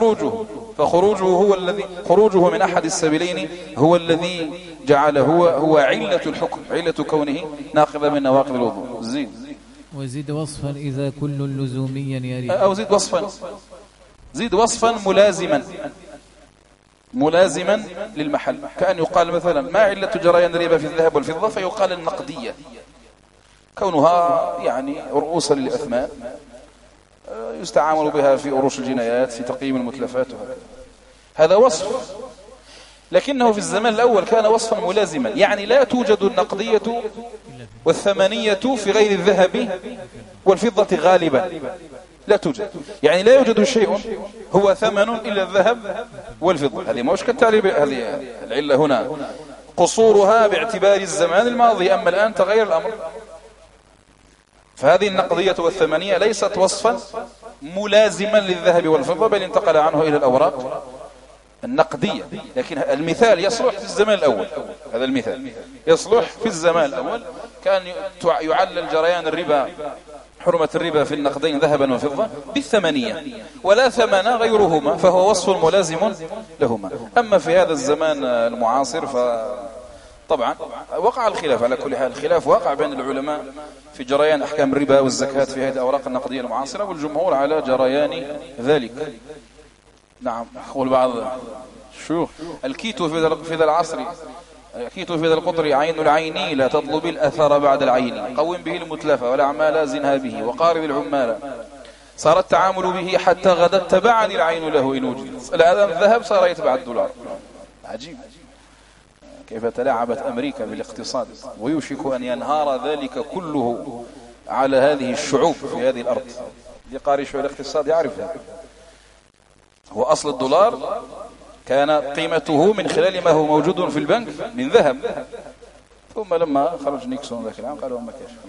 خروجه من أحد السبيلين هو الذي جعله هو علة الحكم، علة كونه ناقضا من نواقض الوضوء. وزيد وصفا إذا كل لزوميا يريد، أو زيد وصفا ملازما للمحل. كأن يقال مثلا ما علة جريان الربا في الذهب والفضة؟ فيقال النقدية، كونها يعني رؤوسا للأثمان يستعامل بها في أروش الجنايات في تقييم المتلفات وهكذا. هذا وصف، لكنه في الزمان الأول كان وصفا ملازما، يعني لا توجد النقدية والثمنية في غير الذهب والفضة غالبا، لا توجد. يعني لا يوجد شيء هو ثمن إلا الذهب والفضة. هذه ما أشكل تعليل، هذه العلة هنا قصورها باعتبار الزمان الماضي، أما الآن تغير الأمر. فهذه النقدية والثمنية ليست وصفا ملازما للذهب والفضة، بل انتقل عنه إلى الأوراق النقدية. لكن المثال يصلح في الزمان الأول، هذا المثال يصلح في الزمان الأول. كان يعلل جريان الربا، حرمة الربا في النقدين ذهبا وفضة بالثمنية، ولا ثمن غيرهما، فهو وصف ملازم لهما. أما في هذا الزمان المعاصر فطبعا وقع الخلاف، على كل حال الخلاف وقع بين العلماء في جريان أحكام الربا والزكاة في هذه الأوراق النقدية المعاصرة، والجمهور على جريان ذلك. نعم. يقول بعض شو الكيت في ذا العصر، كيت في ذا القطر عين العين لا تطلب الأثر بعد العين، قوم به المتلفة والأعمال زنها به وقارب العمال، صار التعامل به حتى غدت تبعني العين له إن وجدت. الآن الذهب صار يتبع الدولار. عجيب كيف تلاعبت أمريكا بالاقتصاد، ويوشك أن ينهار ذلك كله على هذه الشعوب في هذه الأرض. يقاري شوية الاقتصاد يعرف هذا. هو أصل الدولار كان قيمته من خلال ما هو موجود في البنك من ذهب، ثم لما خرج نيكسون ذاك العام قالوا ما كاش خلاص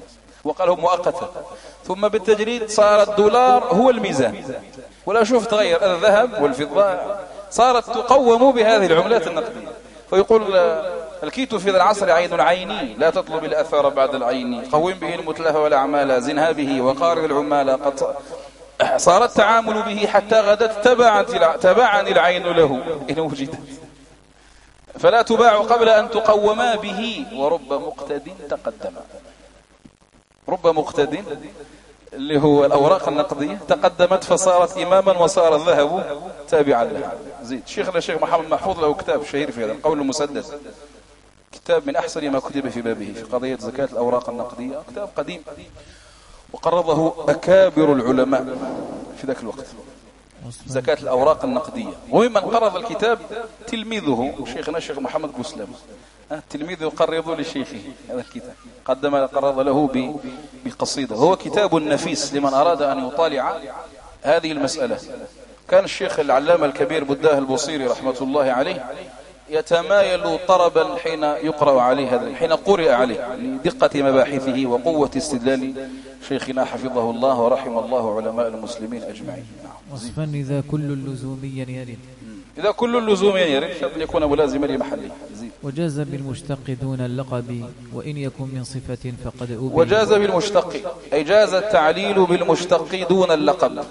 وقاله مؤقتا، ثم بالتجريد صار الدولار هو الميزان، ولا شوف تغير الذهب والفضة صارت تقوم بهذه العملات النقدية. فيقول الكيت في ذا العصر عين عيني لا تطلب الأثار بعد العين، قوم به المتلف والأعمال زنها به وقارب العمال قد صار التعامل به حتى غدت تبعني العين له إن وجدت، فلا تباع قبل أن تقوما به، ورب مقتد تقدم. رب مقتد اللي هو الأوراق النقدية تقدمت فصارت إماما وصار الذهب تابعا لها. زيد شيخنا الشيخ محمد محفوظ له كتاب شهير في هذا القول المسدس، كتاب من أحسن ما كتب في بابه في قضية زكاة الأوراق النقدية، كتاب قديم وقرضه أكابر العلماء في ذاك الوقت، زكاة الأوراق النقدية. وممن قرض الكتاب تلميذه شيخنا الشيخ محمد بوسلام، التلميذ يقرض لشيخه هذا الكتاب، قرض له بقصيدة. هو كتاب نفيس لمن أراد أن يطالع هذه المسألة. كان الشيخ العلامة الكبير بداه البوصيري رحمة الله عليه يتمايل طربا حين يقرأ عليه هذا، حين قرئ عليه لدقة مباحثه وقوة استدلال شيخنا حفظه الله ورحم الله علماء المسلمين أجمعين. وصفا إذا كل لزوميا يرد، إذا كل لزوم يرد أن يكون ملازما لمحله. وجاز بالمشتق دون اللقب وإن يكن من صفة فقد أبي. وجاز بالمشتق أي جاز التعليل بالمشتق دون اللقب.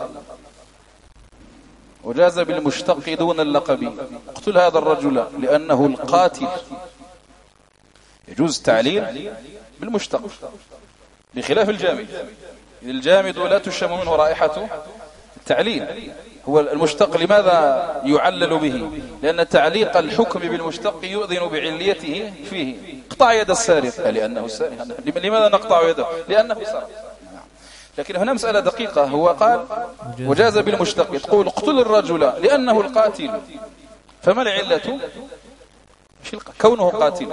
وجاز بالمشتق دون اللقب. اقتل هذا الرجل لأنه القاتل، يجوز التعليل بالمشتق بخلاف الجامد. الجامد لا تشم منه رائحة التعليل. هو المشتق لماذا يعلل به؟ لأن تعليق الحكم بالمشتق يؤذن بعليته فيه. اقطع يد السارق لأنه سارق. لماذا نقطع يده؟ لأنه سارق. لكن هنا مسألة دقيقة. هو قال وجاز بالمشتق، تقول اقتل الرجل لأنه القاتل، فما العلة؟ كونه قاتل،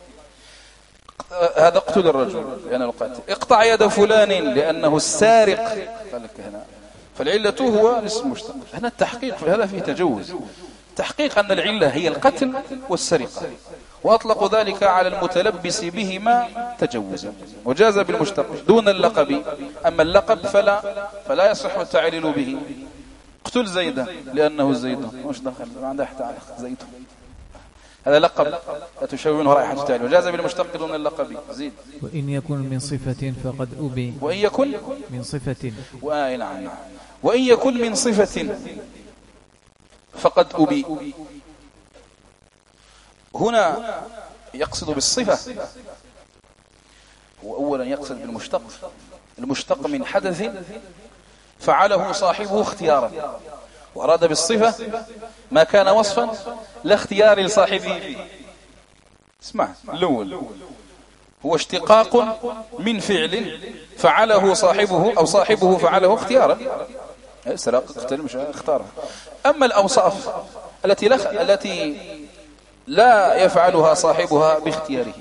هذا اقتل الرجل لأنه القاتل. اقطع يد فلان لأنه السارق، قال لك هنا فالعلة هو اسم مشتق. هنا التحقيق في هذا فيه تجوز، تحقيق أن العلة هي القتل والسرقة، وأطلق ذلك على المتلبس بهما تجوزا. وجاز بالمشتق دون اللقب. أما اللقب فلا يصح التعليل به. اقتل زيدا لأنه زيد، مش دخل ما عنده حتى زيد، هذا لقب لا تشوه منه رائحة التعليل. وجاز بالمشتق دون اللقب. زيد وإن يكن من صفة فقد أبي. وإن يكن من صفة نعم. وإن يكن من صفة فقد أبي. هنا يقصد بالصفة، وأولا يقصد بالمشتق. المشتق من حدث فعله صاحبه اختيارا، وأراد بالصفة ما كان وصفا لا اختيار لصاحبه فيه. اسمع، الأول هو اشتقاق من فعل فعله صاحبه أو صاحبه فعله اختيارا، سرق اختار مش اختارها. أما الأوصاف التي لا يفعلها صاحبها باختياره،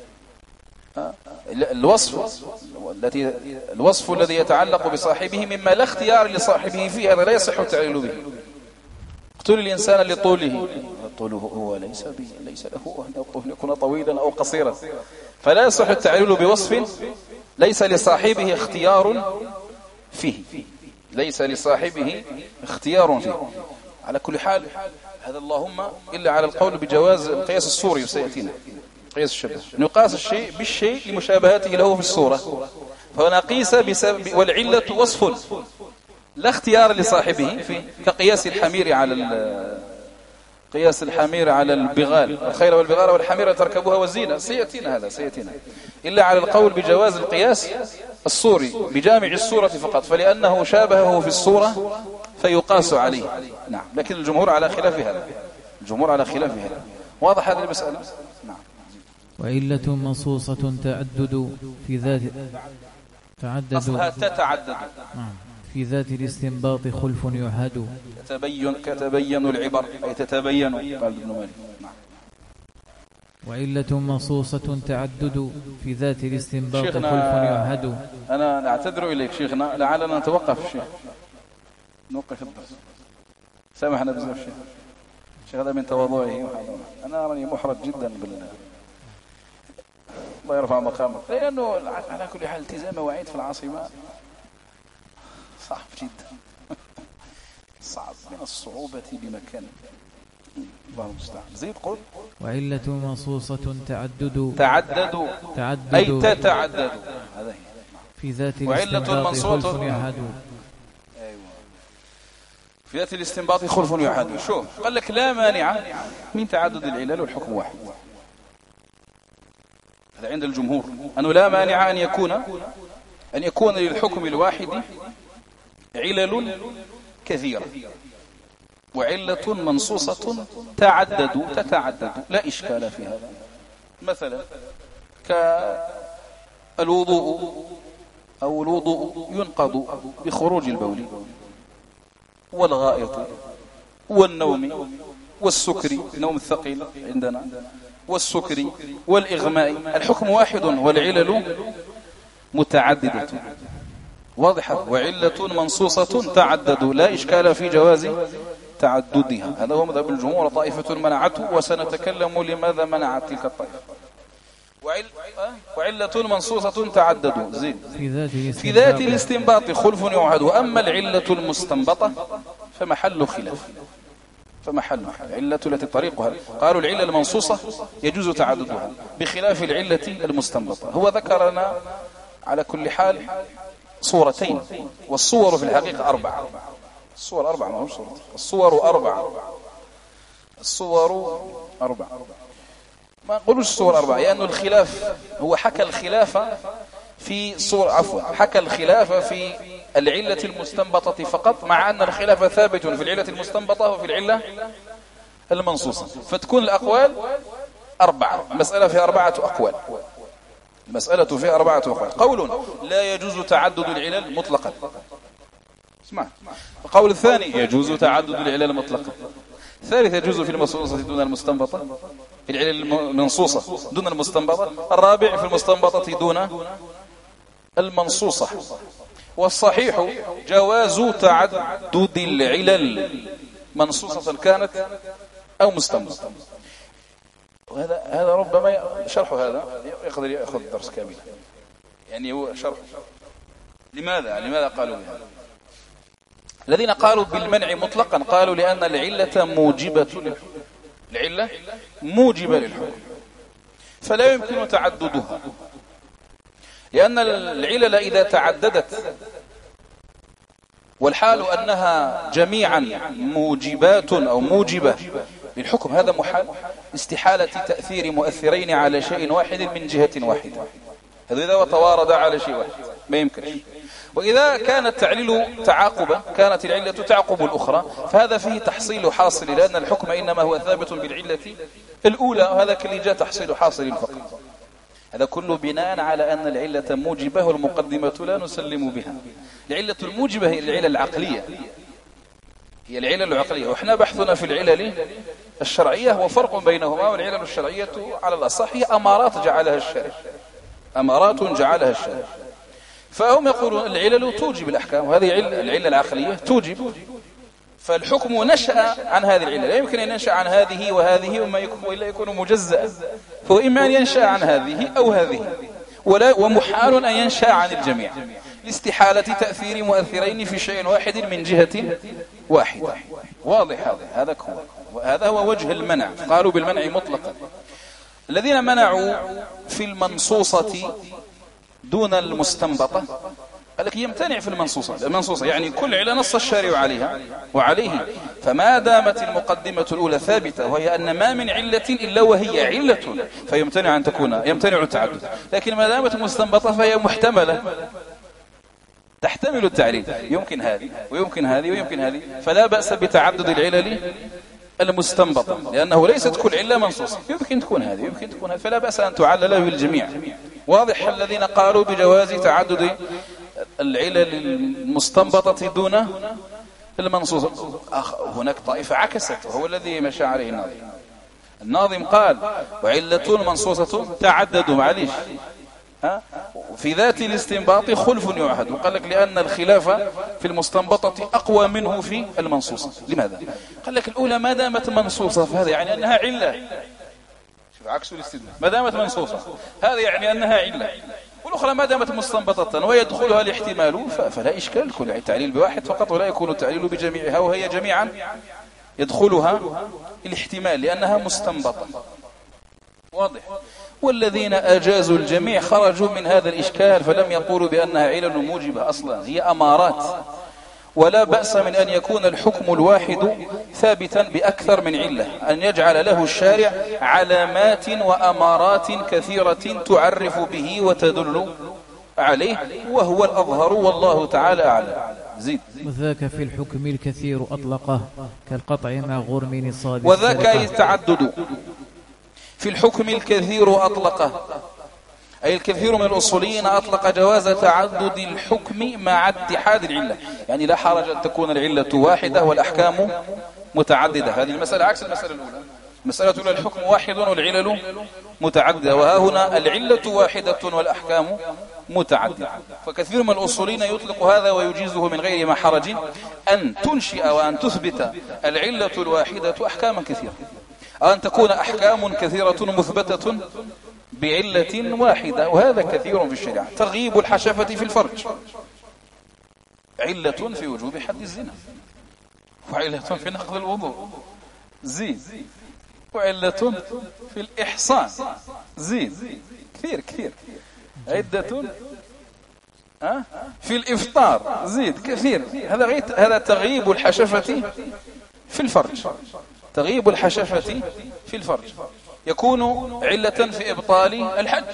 الوصف الذي يتعلق بصاحبه مما لا اختيار لصاحبه فيه، هذا لا يصح التعليل به. اقتل الإنسان لطوله، طوله هو ليس له أن يكون طويلا أو قصيرا، فلا يصح التعليل بوصف ليس لصاحبه اختيار فيه، ليس لصاحبه اختيار فيه. على كل حال هذا اللهم إلا على القول بجواز القياس الصوري، سيأتينا قياس الشبه، نقاس الشيء بالشيء لمشابهته له في الصورة، فنقيس بسبب والعلة وصف لا اختيار لصاحبه فيه، كقياس الحمير على البغال، الخيل والبغال والحمير تركبوها والزينة، سيأتينا هذا سيأتينا. إلا على القول بجواز القياس الصوري بجامع الصورة فقط، فلأنه شابهه في الصورة فيقاس عليه. نعم، لكن الجمهور على خلاف هذا. واضح هذه المسألة؟ نعم. وعلة منصوصة تعدد في ذات أصلها تتعدد في ذات الاستنباط خلف يعهد. كتبين العبر أي تتبين، قال ابن مالك. نعم. وعلة منصوصة تعدد في ذات الاستنباط خلف يعهد. أنا نعتذر إليك شيخنا، لعلنا نتوقف الشيخ، نوقف الدرس، سامحنا بزاف الشيخ هذا من تواضعه. أنا راني محرج جدا الله يرفع مقامك، لأنه على كل حال التزام مواعيد في العاصمة صعب جدا، صعب من الصعوبة بمكان. الله المستعان. زيد قل. وعلة منصوصة تعدد أي تتعدد، هذا هي في ذات وعلة خلف يحد. أيوة. في ذات الاستنباط خلف يحد. شوف قال لك لا مانع من تعدد العلل والحكم واحد. هذا عند الجمهور أنه لا مانع أن يكون للحكم الواحد علل كثيرة وعلة منصوصة تتعدد لا إشكال في هذا. مثلا كالوضوء أو الوضوء ينقض بخروج البول والغائط والنوم والسكر، النوم الثقيل عندنا، والسكر والإغماء، الحكم واحد والعلل متعددة واضحة، وعلة منصوصة تعدد لا إشكال في جواز تعددها. هذا هو مذهب الجمهور، طائفة منعته وسنتكلم لماذا منعت تلك الطائفة. وعلة منصوصة تعدد. زين. في ذات الاستنباط خلف يوحد، وأما العلة المستنبطة فمحل خلاف. العلة التي طريقها قالوا العلة المنصوصة يجوز تعددها بخلاف العلة المستنبطة. هو ذكر لنا على كل حال صورتين، والصور في الحقيقة أربعة. الصور أربعة، ما هو صورة. الصور أربعة. ما نقولوش الصور أربعة لأنه الخلاف هو حكى الخلافة في صور، حكى الخلافة في العلة المستنبطة فقط، مع أن الخلاف ثابت في العلة المستنبطة وفي العلة المنصوصة، فتكون الأقوال أربعة. المسألة فيها 4 أقوال. قول لا يجوز تعدد العلل مطلقا. اسمع. القول الثاني يجوز تعدد العلل مطلقا. الثالث يجوز في المنصوصة دون المستنبطة، في العلل المنصوصة دون المستنبطة. الرابع في المستنبطة دون المنصوصة. والصحيح جواز تعدد العلل منصوصة كانت أو مستنبطة. وهذا ربما شرح هذا يقدر يأخذ الدرس كاملا، يعني هو شرح. لماذا قالوا بهذا؟ الذين قالوا بالمنع مطلقا قالوا لأن العلة موجبة للحكم، فلا يمكن تعددها، لأن العلل إذا تعددت والحال أنها جميعا موجبات أو موجبة للحكم، هذا محال. استحالة تأثير مؤثرين على شيء واحد من جهة واحدة، هذا إذا توارد على شيء واحد ما يمكنش. وإذا كانت التعليل تعاقبا كانت العلة تعقب الأخرى، فهذا فيه تحصيل حاصل، لأن الحكم إنما هو ثابت بالعلة الأولى، وهذا كل جاء تحصيل حاصل فقط. هذا كله بناء على أن العلة موجبة والمقدمة لا نسلم بها. العلة الموجبة هي العلة العقلية، وإحنا بحثنا في العلل الشرعية وفرق بينهما. والعلل الشرعية على الأصح هي أمارات جعلها الشارع، فهم يقولون العلل توجب الأحكام، وهذه العلة العقلية توجب، فالحكم نشأ عن هذه العلة. لا يمكن أن ينشأ عن هذه وهذه وإلا يكون مجزأ، فهو إما أن ينشأ عن هذه أو هذه، ومحال أن ينشأ عن الجميع لاستحالة تأثير مؤثرين في شيء واحد من جهة واحدة. واضح هذا هو وجه المنع. قالوا بالمنع مطلقا. الذين منعوا في المنصوصة دون المستنبطة قال لك يمتنع في المنصوصة يعني كل علة نص الشارع عليها وعليه، فما دامت المقدمة الأولى ثابتة وهي أن ما من علة إلا وهي علة فيمتنع يمتنع التعدد. لكن ما دامت مستنبطة فهي محتملة، تحتمل التعليل، يمكن هذه ويمكن هذه ويمكن هذه، فلا بأس بتعدد العلل المستنبطة، لأنه ليست كل علة منصوصة، يمكن تكون هذه يمكن تكون هذه، فلا بأس أن تعلل بالجميع. واضح. الذين قالوا بجواز تعدد العلل المستنبطة دون المنصوصة. هناك طائفة عكست، وهو الذي مشى عليه الناظم قال وعلة منصوصة تعددوا، معليش في ذات الاستنباط خلف يعهد، وقال لك لأن الخلاف في المستنبطة أقوى منه في المنصوصة. لماذا؟ قال لك الأولى ما دامت منصوصة فهذا يعني أنها علة. عكس الاستدلال. ما دامت منصوصة هذا يعني أنها علة، والأخرى ما دامت مستنبطة ويدخلها الاحتمال فلا إشكال. كل تعليل بواحد فقط ولا يكون التعليل بجميعها، وهي جميعا يدخلها الاحتمال لأنها مستنبطة. واضح. والذين أجازوا الجميع خرجوا من هذا الإشكال، فلم يقولوا بأنها علل موجبة أصلا، هي أمارات. ولا بأس من أن يكون الحكم الواحد ثابتا بأكثر من علة، أن يجعل له الشارع علامات وأمارات كثيرة تعرف به وتدل عليه، وهو الأظهر والله تعالى أعلم. زيد. وذاك في الحكم الكثير أطلقه كالقطع مع غرم نصاب. وذاك التعدد في الحكم الكثير أطلقه، أي الكثير من الأصوليين أطلق جواز تعدد الحكم مع اتحاد العلة، يعني لا حرج أن تكون العلة واحدة والأحكام متعددة. هذه المسألة عكس المسألة الأولى. المسألة الأولى الحكم واحد والعلل متعددة، وها هنا العلة واحدة والأحكام متعددة. فكثير من الأصوليين يطلق هذا ويجيزه من غير ما حرج، أن تنشئ وأن تثبت العلة الواحدة أحكاما كثيرة، أو أن تكون أحكام كثيرة مثبتة بعلة واحدة، وهذا كثير في الشريعة. ترغيب الحشفة في الفرج علة في وجوب حد الزنا، وعلة في نقض الوضوء زيد، وعلة في الإحصان زيد، كثير عدة في الإفطار زيد كثير. هذا تغييب الحشفة في الفرج. تغييب الحشفة في الفرج يكون علة في إبطال الحج،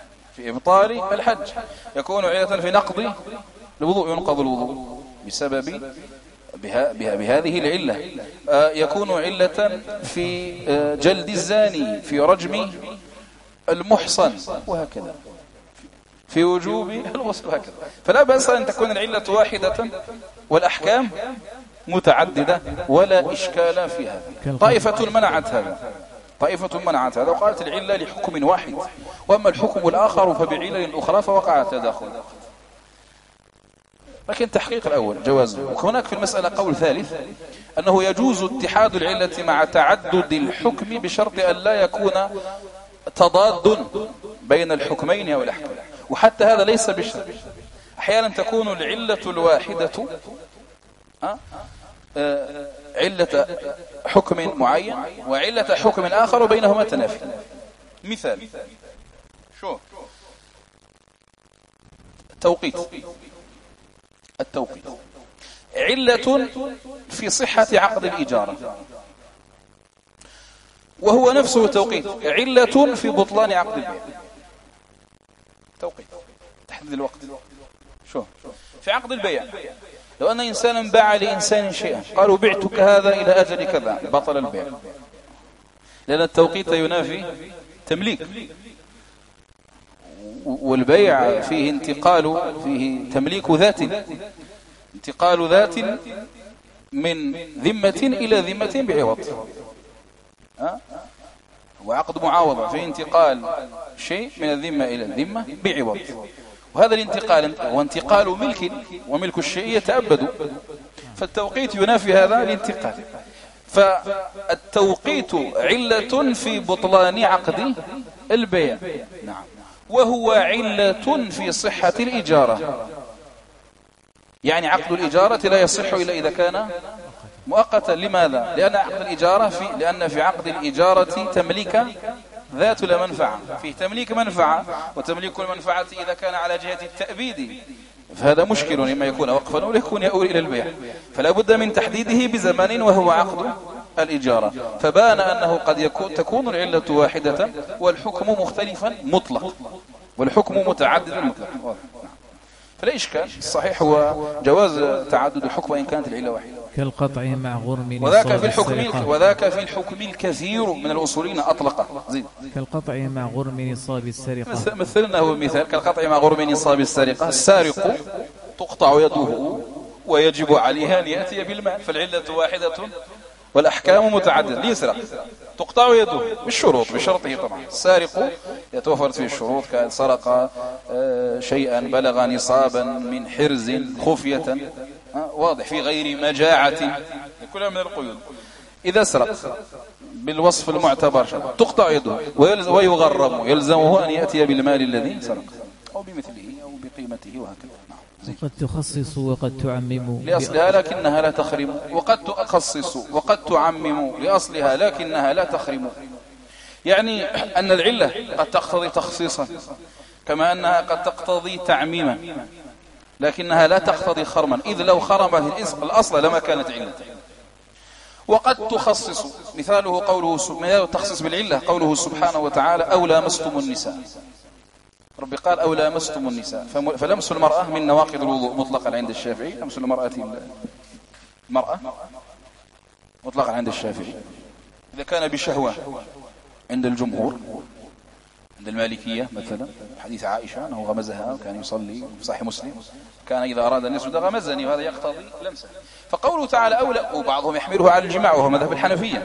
يكون علة في نقض الوضوء، ينقض الوضوء بسبب بهذه العلة. يكون علة في جلد الزاني، في رجم المحصن، وهكذا في وجوب الغسل، وهكذا. فلا بأس أن تكون العلة واحدة والأحكام متعددة ولا إشكال في هذا. طائفة منعت هذا وقالت العلة لحكم واحد، وأما الحكم الآخر فبعلل أخرى، فوقع التداخل. لكن تحقيق الأول جوازه. وهناك في المسألة قول ثالث، أنه يجوز اتحاد العلة مع تعدد الحكم بشرط أن لا يكون تضاد بين الحكمين أو الأحكام. وحتى هذا ليس بشرط. أحيانا تكون العلة الواحدة علة حكم معين وعلة حكم آخر وبينهما تنافي. مثال شو التوقيت علة في صحة عقد الإجارة، وهو نفسه توقيت علة في بطلان عقد البيع. توقيت تحديد الوقت. شو في عقد البيع، لو أن إنسانا باع لإنسان شيئا، قالوا بعتك هذا إلى أجل كذا، بطل البيع، لأن التوقيت ينافي تمليك، والبيع فيه انتقال، فيه تمليك ذات، انتقال ذات من ذمة إلى ذمة بعوض. وعقد معاوضة فيه انتقال شيء من الذمة إلى الذمة بعوض، وهذا الانتقال هو انتقال ملك، وملك الشيء يتأبد، فالتوقيت ينافي هذا الانتقال. فالتوقيت علة في بطلان عقد البيع، نعم، وهو علة في صحة الإجارة. يعني عقد الإجارة لا يصح إلا إذا كان مؤقتا. لماذا؟ لأن في عقد الإجارة تمليك ذات لا منفعة، فيه تمليك منفعة، وتمليك المنفعة إذا كان على جهة التأبيد فهذا مشكل، إما يكون وقفا أو يكون يؤول إلى البيع، فلا بد من تحديده بزمان وهو عقد الإجارة. فبان أنه قد تكون العلة واحدة والحكم مختلفا مطلق، والحكم متعدد مطلق. فلا إشكال. الصحيح هو جواز تعدد الحكم إن كانت العلة واحدة. كالقطع مع غرم وذاك في الحكم الكثير من الأصولين أطلقه. زيد. كالقطع مع غرم نصاب السرقة. مثلنا هو المثال كالقطع مع غرم نصاب السرقة. السارق تقطع يده ويجب عليها أن يأتي بالمال، فالعلة واحدة والأحكام متعددة. ليسرق تقطع يده بالشروط، بشرطه طبعا. السارق يتوفر فيه الشروط، كان سرق شيئا بلغ نصابا من حرز خفية، واضح، في غير مجاعة، كلها من القيود. إذا سرق بالوصف المعتبر تقطع يده ويغرم، يلزمه أن يأتي بالمال الذي سرق أو بمثله أو بقيمته وهكذا. وقد تخصص وقد تعمم لأصلها لكنها لا تخرم، وقد تخصص وقد تعمم لأصلها لكنها لا تخرم. يعني أن العلة قد تقتضي تخصيصا كما أنها قد تقتضي تعميما، لكنها لا تقتضي خرما، إذ لو خرمت الأصل لما كانت علة. وقد تخصص، مثاله قوله مثال التخصيص بالعلة قوله سبحانه وتعالى أو لامستم النساء. ربي قال أو لامستم النساء، فلمس المرأة من نواقض الوضوء مطلقا عند الشافعي، لمس المرأة مطلقا عند الشافعي إذا كان بشهوة عند الجمهور. عند المالكية مثلا حديث عائشة أنه غمزها وكان يصلي في صحيح مسلم، كان إذا أراد أن يسجد غمزني، وهذا يقتضي لمسه. فقوله تعالى أولى، وبعضهم يحمله على الجماع وهو مذهب الحنفية،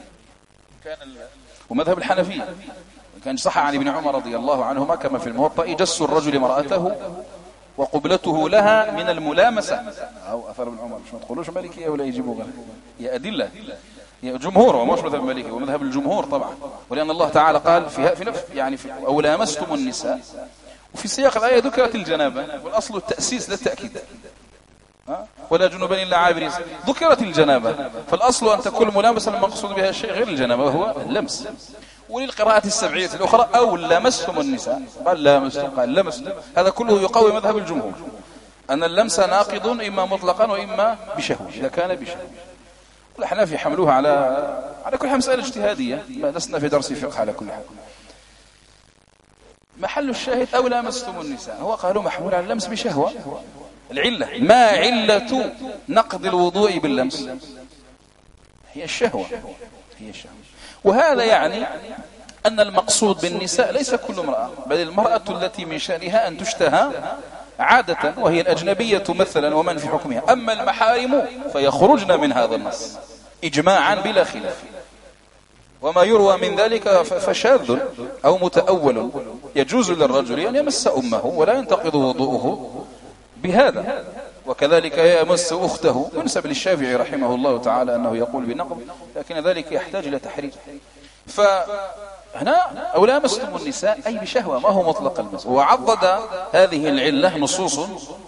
ومذهب الحنفية كان صح عن ابن عمر رضي الله عنهما كما في الموطأ جس الرجل مرأته وقبلته لها من الملامسة، أو أثر ابن عمر. مش ما تقولوش مالكية ولا يجيبوا غير يا أدلة يا جمهور، ومش مذهب المالكي ومذهب الجمهور طبعا، ولأن الله تعالى قال في نفس يعني أو لامستم النساء، وفي سياق الآية ذكرت الجنابة، والأصل التأسيس لا التأكيد، ولا جنوبا إلا عابرين، ذكرت الجنابة، فالأصل أن تكون ملامسة المقصود بها الشيء غير الجنابة وهو اللمس. وللقراءة السبعية الأخرى أو لمستم النساء، قال لامستم قال لمستم، هذا كله يقوي مذهب الجمهور أن اللمس ناقض إما مطلقا وإما بشهوة إذا كان بشهوة. الأحناف يحملوها على كل حال مسألة اجتهادية، ما لسنا في درس فقه على كل حال. محل الشاهد أو لامستم النساء، هو قالوا محمول على اللمس بشهوة. العلة ما علة نقض الوضوء باللمس؟ هي الشهوة. وهذا يعني أن المقصود بالنساء ليس كل امرأة، بل المرأة التي من شأنها أن تشتهى عادة، وهي الأجنبية مثلا ومن في حكمها. أما المحارم فيخرجن من هذا النص إجماعا بلا خلاف، وما يروى من ذلك فشاذ أو متأول. يجوز للرجل أن يمس أمه ولا ينتقض وضوءه بهذا، وكذلك يمس أخته، ينسب للشافعي رحمه الله تعالى أنه يقول بنقض، لكن ذلك يحتاج إلى تحرير. فهنا أو لامستم النساء أي بشهوة، ما هو مطلق المس. وعضد هذه العلة نصوص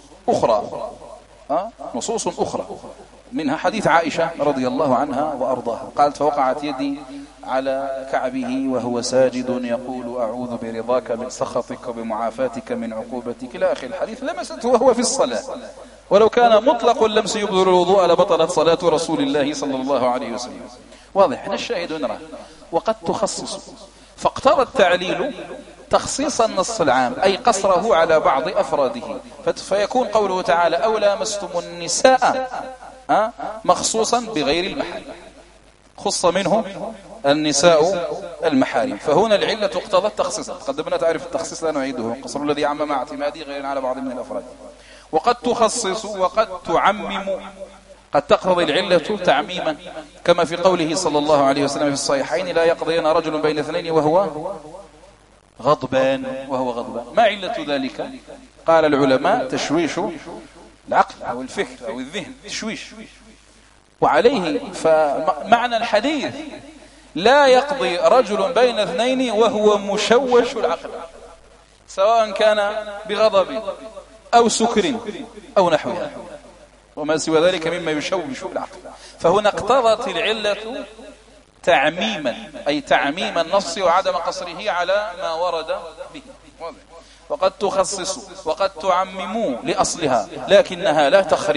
أخرى منها حديث عائشة رضي الله عنها وأرضاها، قالت فوقعت يدي على كعبه وهو ساجد يقول أعوذ برضاك من سخطك وبمعافاتك من عقوبتك إلى آخر الحديث. لمسته وهو في الصلاة، ولو كان مطلق اللمس يبذل الوضوء لبطلت صلاة رسول الله صلى الله عليه وسلم. واضح. احنا الشاهد نرى وقد تخصص، فاقتضى التعليل تخصيص النص العام أي قصره على بعض أفراده، فيكون قوله تعالى أو لامستم النساء مخصوصا بغير المحارم، خص منه النساء المحارم. فهنا العلة اقتضت التخصيص. قدمنا تعرف التخصيص لا نعيده، قصر الذي عم مع اعتمادي غير على بعض من الأفراد. وقد تخصص وقد تعمم، قد تقتضي العلة تعميما كما في قوله صلى الله عليه وسلم في الصحيحين لا يقضين رجل بين اثنين وهو غضبان. ما علة ذلك؟ قال العلماء تشويش العقل أو الفكر أو الذهن، تشويش. وعليه فمعنى الحديث لا يقضي رجل بين اثنين وهو مشوش العقل، سواء كان بغضب أو سكر أو نحوها وما سوى ذلك مما يشوش العقل. فهنا اقتضت العلة تعميما أي تعميم النص وعدم قصره على ما ورد به. وقد تخصص وقد تعمم لأصلها لكنها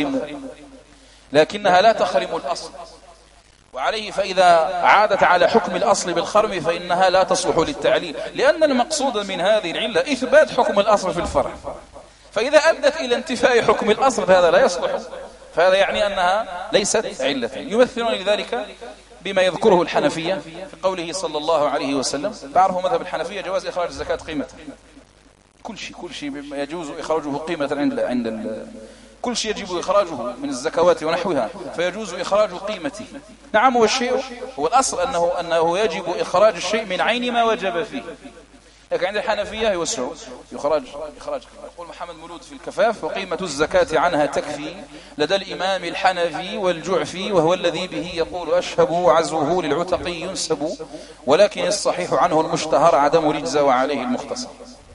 لا تخرم الأصل. وعليه فإذا عادت على حكم الأصل بالخرم فإنها لا تصلح للتعليل، لأن المقصود من هذه العلة إثبات حكم الأصل في الفرع، فإذا أدت إلى انتفاء حكم الأصل فهذا لا يصلح، فهذا يعني أنها ليست علة. يمثلون لذلك بما يذكره الحنفية في قوله صلى الله عليه وسلم. تعرفوا مذهب الحنفية جواز إخراج الزكاة قيمة، كل شيء يجوز إخراجه قيمة عند كل شيء يجب إخراجه من الزكوات ونحوها فيجوز إخراج قيمته. نعم، والشيء هو الأصل أنه يجب إخراج الشيء من عين ما وجب فيه، لكن عند الحنفية يوسع، يخرج يقول محمد مولود في الكفاف وقيمة الزكاة عنها تكفي لدى الإمام الحنفي والجعفي، وهو الذي به يقول أشهب عزوه للعتق ينسب، ولكن الصحيح عنه المشتهر عدم رجز وعليه المختصر.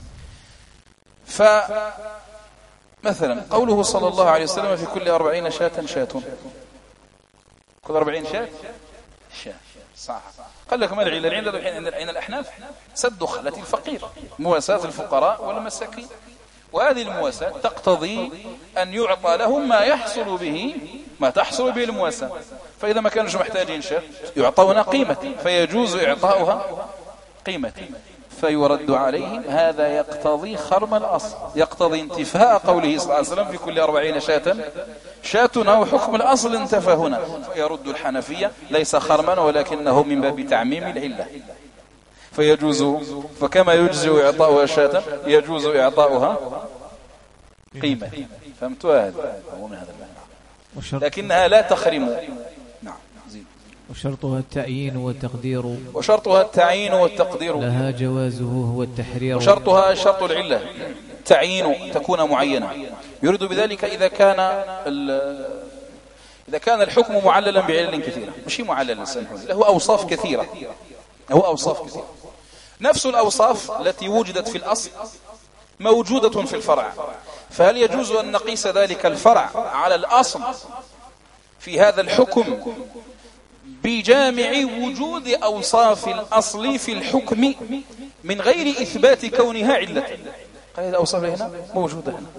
فمثلا قوله صلى الله عليه وسلم في كل 40 شاة شاة، كل 40 شاة صح. قال لك ما العلة؟ العلة الحين عند الأحناف سد خلة الفقير، مواساة الفقراء والمساكين، وهذه المواساة تقتضي أن يعطى لهم ما يحصل به ما تحصل به المواساة، فإذا ما كانوا محتاجين شيء يعطون قيمة، فيجوز إعطاؤها قيمة، فيرد عليهم. هذا يقتضي خرم الأصل، يقتضي انتفاء قوله صلى الله عليه وسلم في كل 40 شاة أو حكم الأصل انتفى هنا، فيرد الحنفية ليس خرما ولكنه من باب تعميم العلة، فيجوز، فكما يجزئ إعطاؤها شاة يجوز إعطاؤها قيمة. فهمتوا؟ هذا هو من هذا المعنى، لكنها لا تخرم. نعم. وشرطها التعيين والتقدير، وشرطها التعيين والتقدير لها جوازه هو التحرير. وشرطها شرط العلة تعيين، تكون معينة، يريد بذلك إذا كان الحكم معللا بعلل كثيرة، مش معللا له أوصاف كثيرة، نفس الأوصاف التي وجدت في الأصل موجودة في الفرع، فهل يجوز أن نقيس ذلك الفرع على الأصل في هذا الحكم بجامع وجود أوصاف الأصل في الحكم من غير إثبات كونها علة؟ هذه الأوصاف هنا موجودة هنا،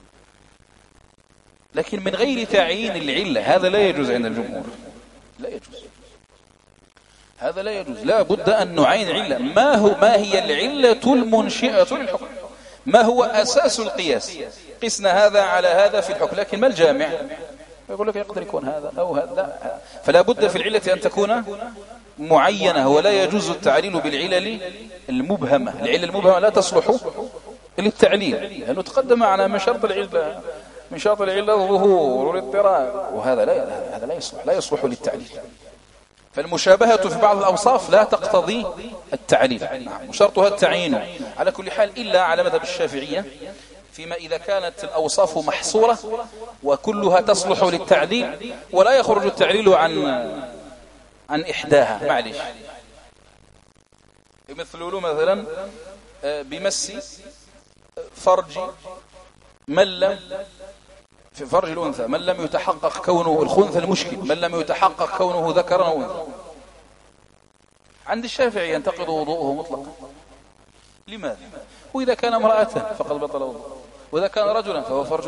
لكن من غير تعيين العلة، هذا لا يجوز عند الجمهور، لا يجوز، هذا لا يجوز، لا بد أن نعين علة. ما هي العلة المنشئة للحكم؟ ما هو أساس القياس؟ قسنا هذا على هذا في الحكم، لكن ما الجامع؟ يقول لك يقدر يكون هذا أو هذا، فلا بد في العلة أن تكون معينة، ولا يجوز التعليل بالعلل المبهمة. العلة المبهمة لا تصلح للتعليل، لأنه تقدم معنا من شرط العلة الظهور والاضطراب، وهذا لا يصلح للتعليل. فالمشابهة في بعض الأوصاف لا تقتضي التعليل. وشرطها التعيين على كل حال، إلا على مذهب الشافعية فيما إذا كانت الأوصاف محصورة وكلها تصلح للتعليل ولا يخرج التعليل عن إحداها. معلش، مثل مثلا بمس فرج من لم، في فرج الأنثى من لم يتحقق كونه الخنثى المشكل، من لم يتحقق كونه ذكرا أو أنثى. عند الشافعي ينتقض وضوءه مطلقا. لماذا؟ وإذا كان امرأة فقد بطل وضوءه، وإذا كان رجلا فهو فرج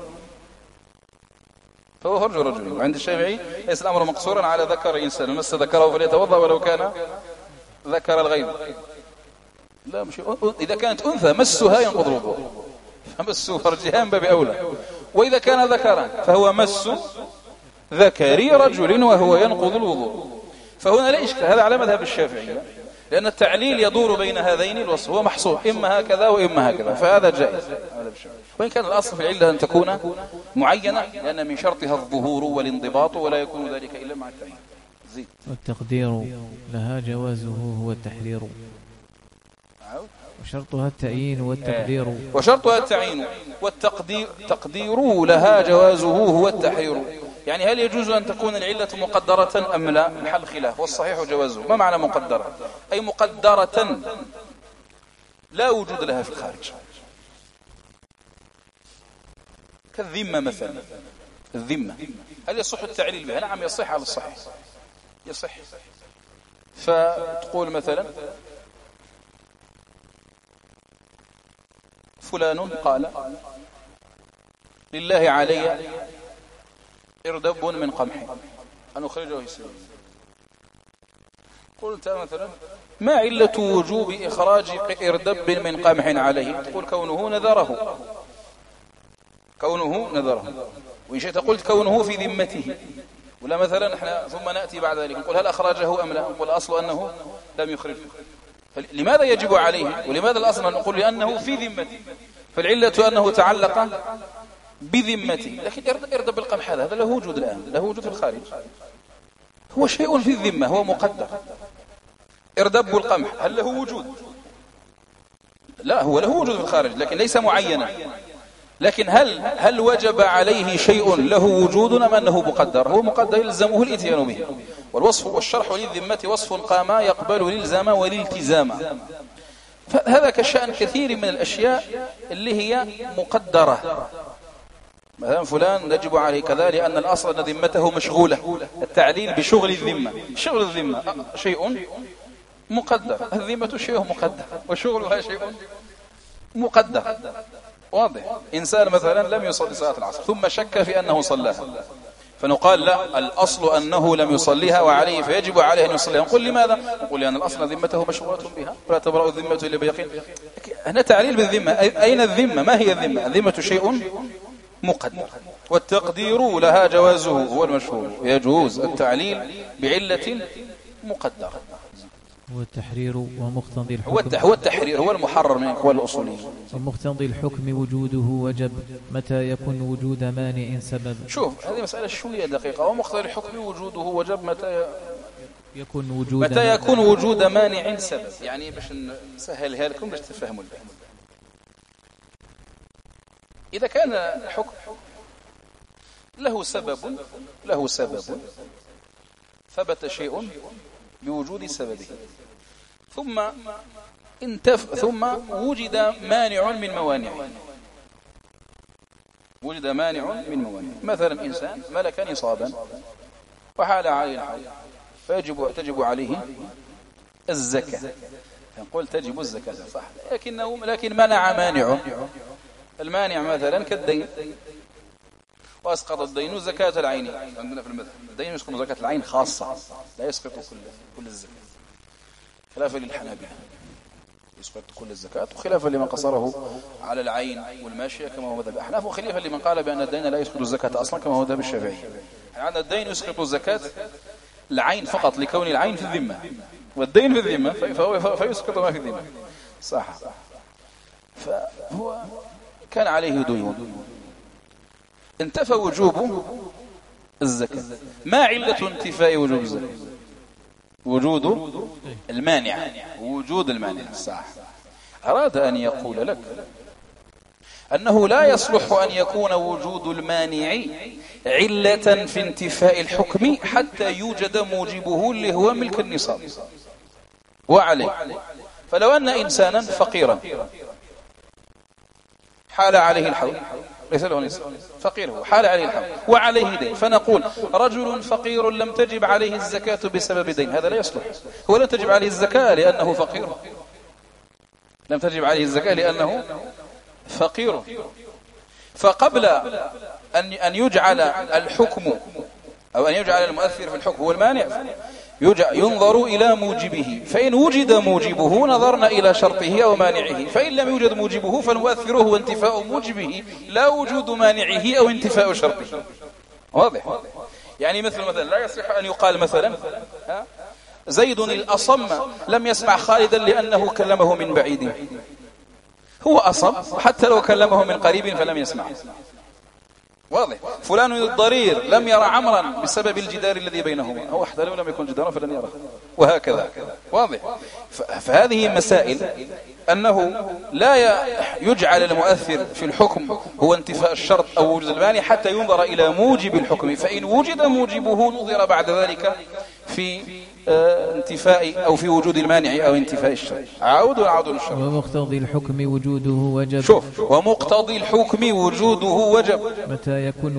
رجل. وعند الشافعي ليس الأمر مقصورا على ذكر إنسان، مس ذكره فليتوضأ ولو كان ذكر الغيب. لا، مش إذا كانت أنثى مسها ينقض الوضوء، فمس فرجها من باب أولى. وإذا كان ذكرا فهو مس ذكر رجل وهو ينقض الوضوء. فهنا لا إشكال، هذا على مذهب الشافعي، لأن التعليل يدور بين هذين الوصف، هو محصور إما هكذا وإما هكذا، فهذا جائز. وإن كان الأصل في العلة أن تكون معينة، لأن من شرطها الظهور والانضباط، ولا يكون ذلك إلا مع التعيين. والتقدير لها جوازه هو التحرير. وشرطها التعيين والتقدير. وشرطها التعيين والتقدير لها جوازه هو التحرير. يعني هل يجوز أن تكون العلة مقدرة أم لا؟ محل خلاف، والصحيح جوازه. ما معنى مقدرة؟ أي مقدرة لا وجود لها في الخارج، كالذمة مثلا. الذمة هل يصح التعليل بها؟ نعم يصح، على الصحيح يصح. فتقول مثلا فلان قال لله علي إردب من قمح أن أخرجه السبيل. قلت مثلا ما علة وجوب إخراج إردب من قمح عليه؟ تقول كونه نذره. وإن شئت قلت كونه في ذمته. ولا مثلا احنا ثم نأتي بعد ذلك نقول هل أخرجه أم لا؟ نقول الأصل أنه لم يخرجه. لماذا يجب عليه؟ ولماذا الأصل أن نقول لأنه في ذمته؟ فالعلة أنه تعلق بذمته. لكن إردب القمح هذا له وجود الآن، له وجود في الخارج، هو شيء في الذمة، هو مقدر. إردب القمح هل له وجود؟ لا، هو له وجود في الخارج لكن ليس معينا. لكن هل وجب عليه شيء له وجود أم أنه مقدر؟ هو مقدر يلزمه الاتيان به. والوصف والشرح للذمة وصف قام يقبل الالزام والالتزام. فهذا كشأن كثير من الأشياء اللي هي مقدرة. مثلا فلان يجب عليه كذا لأن الأصل أن ذمته مشغولة. التعليل بشغل الذمة. شغل الذمة شيء مقدر، الذمة شيء مقدر وشغلها شيء مقدر. واضح. إنسان مثلا لم يصلي صلاة العصر ثم شك في أنه صلاها، فنقال لا، الأصل أنه لم يصليها وعليه فيجب عليه أن يصليها. نقول لماذا؟ نقول لأن الأصل ذمته مشغولة بها ولا تبرأ الذمة إلا بيقين. هنا تعليل بالذمة. أين الذمة؟ ما هي الذمة؟ الذمة شيء مقدر، والتقدير لها جوازه هو المشهور. يجوز التعليل بعلة مقدرة. هو التحرير ومقتضي الحكم. هو التحرير هو المحرر من أقوال الأصوليين. ومقتضي الحكم وجوده وجب متى يكون وجود مانع سبب. شوف هذه مسألة شوية دقيقة. ومقتضي الحكم وجوده وجب متى يكون وجود مانع سبب. يعني باش نسهلها لكم باش تفهموا البحث. إذا كان الحكم له سبب ثبت شيء بوجود سببه ثم وجد مانع من موانعه. مثلا إنسان ملك نصابا وحال عليه الحول تجب عليه الزكاة. نقول تجب الزكاة صح، لكن منع مانع. المانع مثلا كالدين، وأسقط الدين زكاة العين. عندنا في المذهب الدين يسقط زكاة العين خاصة، لا يسقط كل الزكاة، خلافا للحنابلة يسقط كل الزكاة، وخلافا لمن قصره على العين والماشية كما هو مذهب الأحناف، وخلافا لمن قال بأن الدين لا يسقط الزكاة أصلا كما هو مذهب الشافعي. يعني الدين يسقط الزكاة العين فقط لكون العين في الذمة، والدين في الذمة فيسقط ما في الذمة. صح. فهو كان عليه ديون، انتفى وجوب الزكاة. ما علة انتفاء وجوب الزكاة؟ وجود المانع. صح. أراد أن يقول لك أنه لا يصلح أن يكون وجود المانع علة في انتفاء الحكم حتى يوجد موجبه اللي هو ملك النصاب وعليه. فلو أن إنسانا فقيرا حال عليه الحول، ليس له نصاب، فقير هو حال عليه الحول وعليه دين، فنقول رجل فقير لم تجب عليه الزكاة بسبب دين. هذا لا يصلح. هو لم تجب عليه الزكاة لأنه فقير، لم تجب عليه الزكاة لأنه فقير. فقبل أن يجعل الحكم أو أن يجعل المؤثر في الحكم هو المانع ينظر إلى موجبه، فإن وجد موجبه نظرنا إلى شرطه أو مانعه، فإن لم يوجد موجبه فالمؤثر هو انتفاء موجبه لا وجود مانعه أو انتفاء شرطه. واضح؟ يعني مثلا لا يصح أن يقال مثلا زيد الأصم لم يسمع خالدا لأنه كلمه من بعيد. هو أصم حتى لو كلمه من قريب فلم يسمع. واضح. فلان الضرير لم يرى عمرا بسبب الجدار الذي بينهما، هو حتى لو لم يكن جدارا فلن يرى، وهكذا. واضح. فهذه مسائل أنه لا يجعل المؤثر في الحكم هو انتفاء الشرط أو وجود المانع حتى ينظر إلى موجب الحكم، فإن وجد موجبه نظر بعد ذلك في انتفاء أو في وجود المانع أو انتفاء الشرط. عود الشرط. ومقتضي الحكم وجوده وجب. شوف، ومقتضي الحكم وجوده وجب متى يكون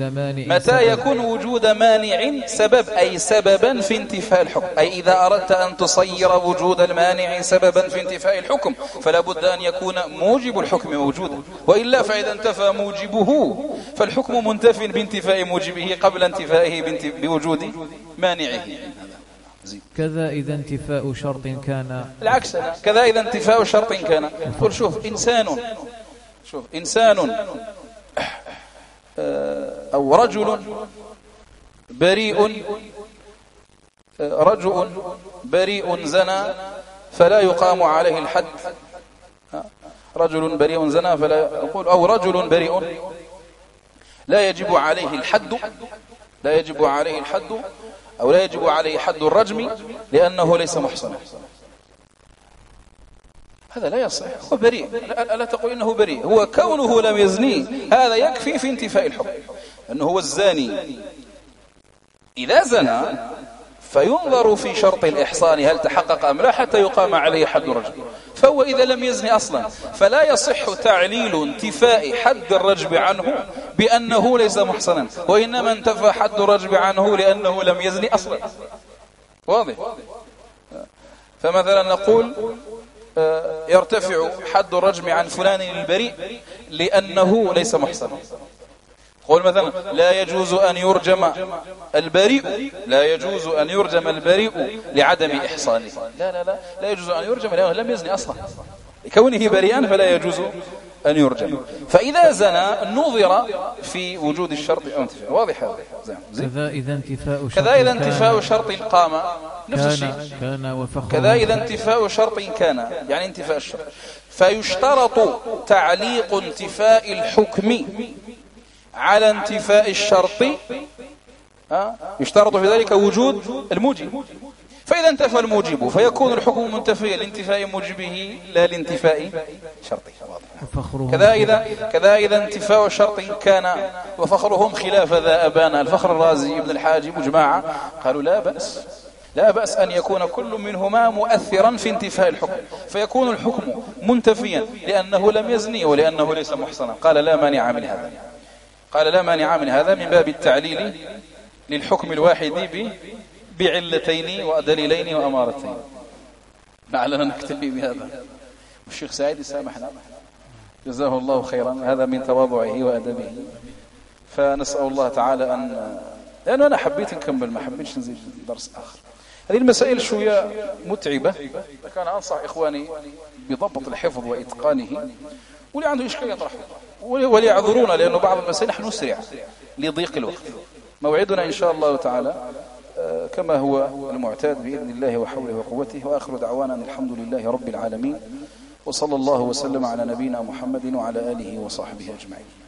وجود مانع سبب، أي سببا في انتفاء الحكم. أي إذا أردت أن تصير وجود المانع سببا في انتفاء الحكم فلا بد أن يكون موجب الحكم موجودا، وإلا فإذا انتفى موجبه فالحكم منتف بانتفاء موجبه قبل انتفائه بوجود مانعه. كذا إذا انتفاء شرط كان العكس، كذا إذا انتفاء شرط كان. قل شوف إنسان أو رجل بريء زنى فلا يقام عليه الحد. رجل بريء زنى فلا يقول، أو رجل بريء لا يجب عليه الحد أو لا يجب عليه حد الرجم لأنه ليس محصنا. هذا لا يصح، هو بريء، لا تقول إنه بريء، هو كونه لم يزني هذا يكفي في انتفاء الحكم، أنه هو الزاني. إذا زنى فينظر في شرط الإحصان هل تحقق أم لا حتى يقام عليه حد الرجم. فهو إذا لم يزني أصلا فلا يصح تعليل انتفاء حد الرجم عنه بأنه ليس محصنا، وإنما انتفى حد الرجم عنه لأنه لم يزني أصلا. واضح؟ فمثلا نقول يرتفع حد الرجم عن فلان البريء لأنه ليس محصنا. قول مثلا لا يجوز أن يرجم البريء، لا يجوز أن يرجم البريء لعدم إحصانه، لا يجوز أن يرجم لأنه لم يزني أصلا، لكونه بريئا فلا يجوز أن يرجم. فإذا زنى نظر في وجود الشرط أو انتفاء. واضح هذا؟ كذا إذا انتفاء شرط قام نفس الشيء، كذا إذا انتفاء شرط كان، يعني انتفاء الشرط. فيشترط تعليق انتفاء الحكم على انتفاء الشرط، يشترط في ذلك وجود الموجب. فإذا انتفى الموجب فيكون الحكم منتفيا لانتفاء موجبه لا لانتفاء شرطه. كذا إذا انتفاء شرط كان، وفخرهم خلاف ذا أبانا. الفخر الرازي ابن الحاجب وجماعة قالوا لا بأس أن يكون كل منهما مؤثرا في انتفاء الحكم، فيكون الحكم منتفيا لأنه لم يزني ولأنه ليس محصنا. قال لا مانع من هذا من باب التعليل للحكم الواحد بعلتين ودليلين وأمارتين. لعلنا نكتفي بهذا، والشيخ سعيد سامحنا جزاه الله خيرا، هذا من تواضعه وأدبه. فنسأل الله تعالى لأنه أنا حبيت نكمل، ما حبيتش نزيد درس آخر. هذه المسائل شوية متعبة، فكان أنصح إخواني بضبط الحفظ وإتقانه، واللي عنده إشكال يطرحه وليعذرونا، لأنه بعض المسائل نحن نسرع لضيق الوقت. موعدنا إن شاء الله تعالى كما هو المعتاد بإذن الله وحوله وقوته. وآخر دعوانا الحمد لله رب العالمين، وصلى الله وسلم على نبينا محمد وعلى آله وصحبه أجمعين.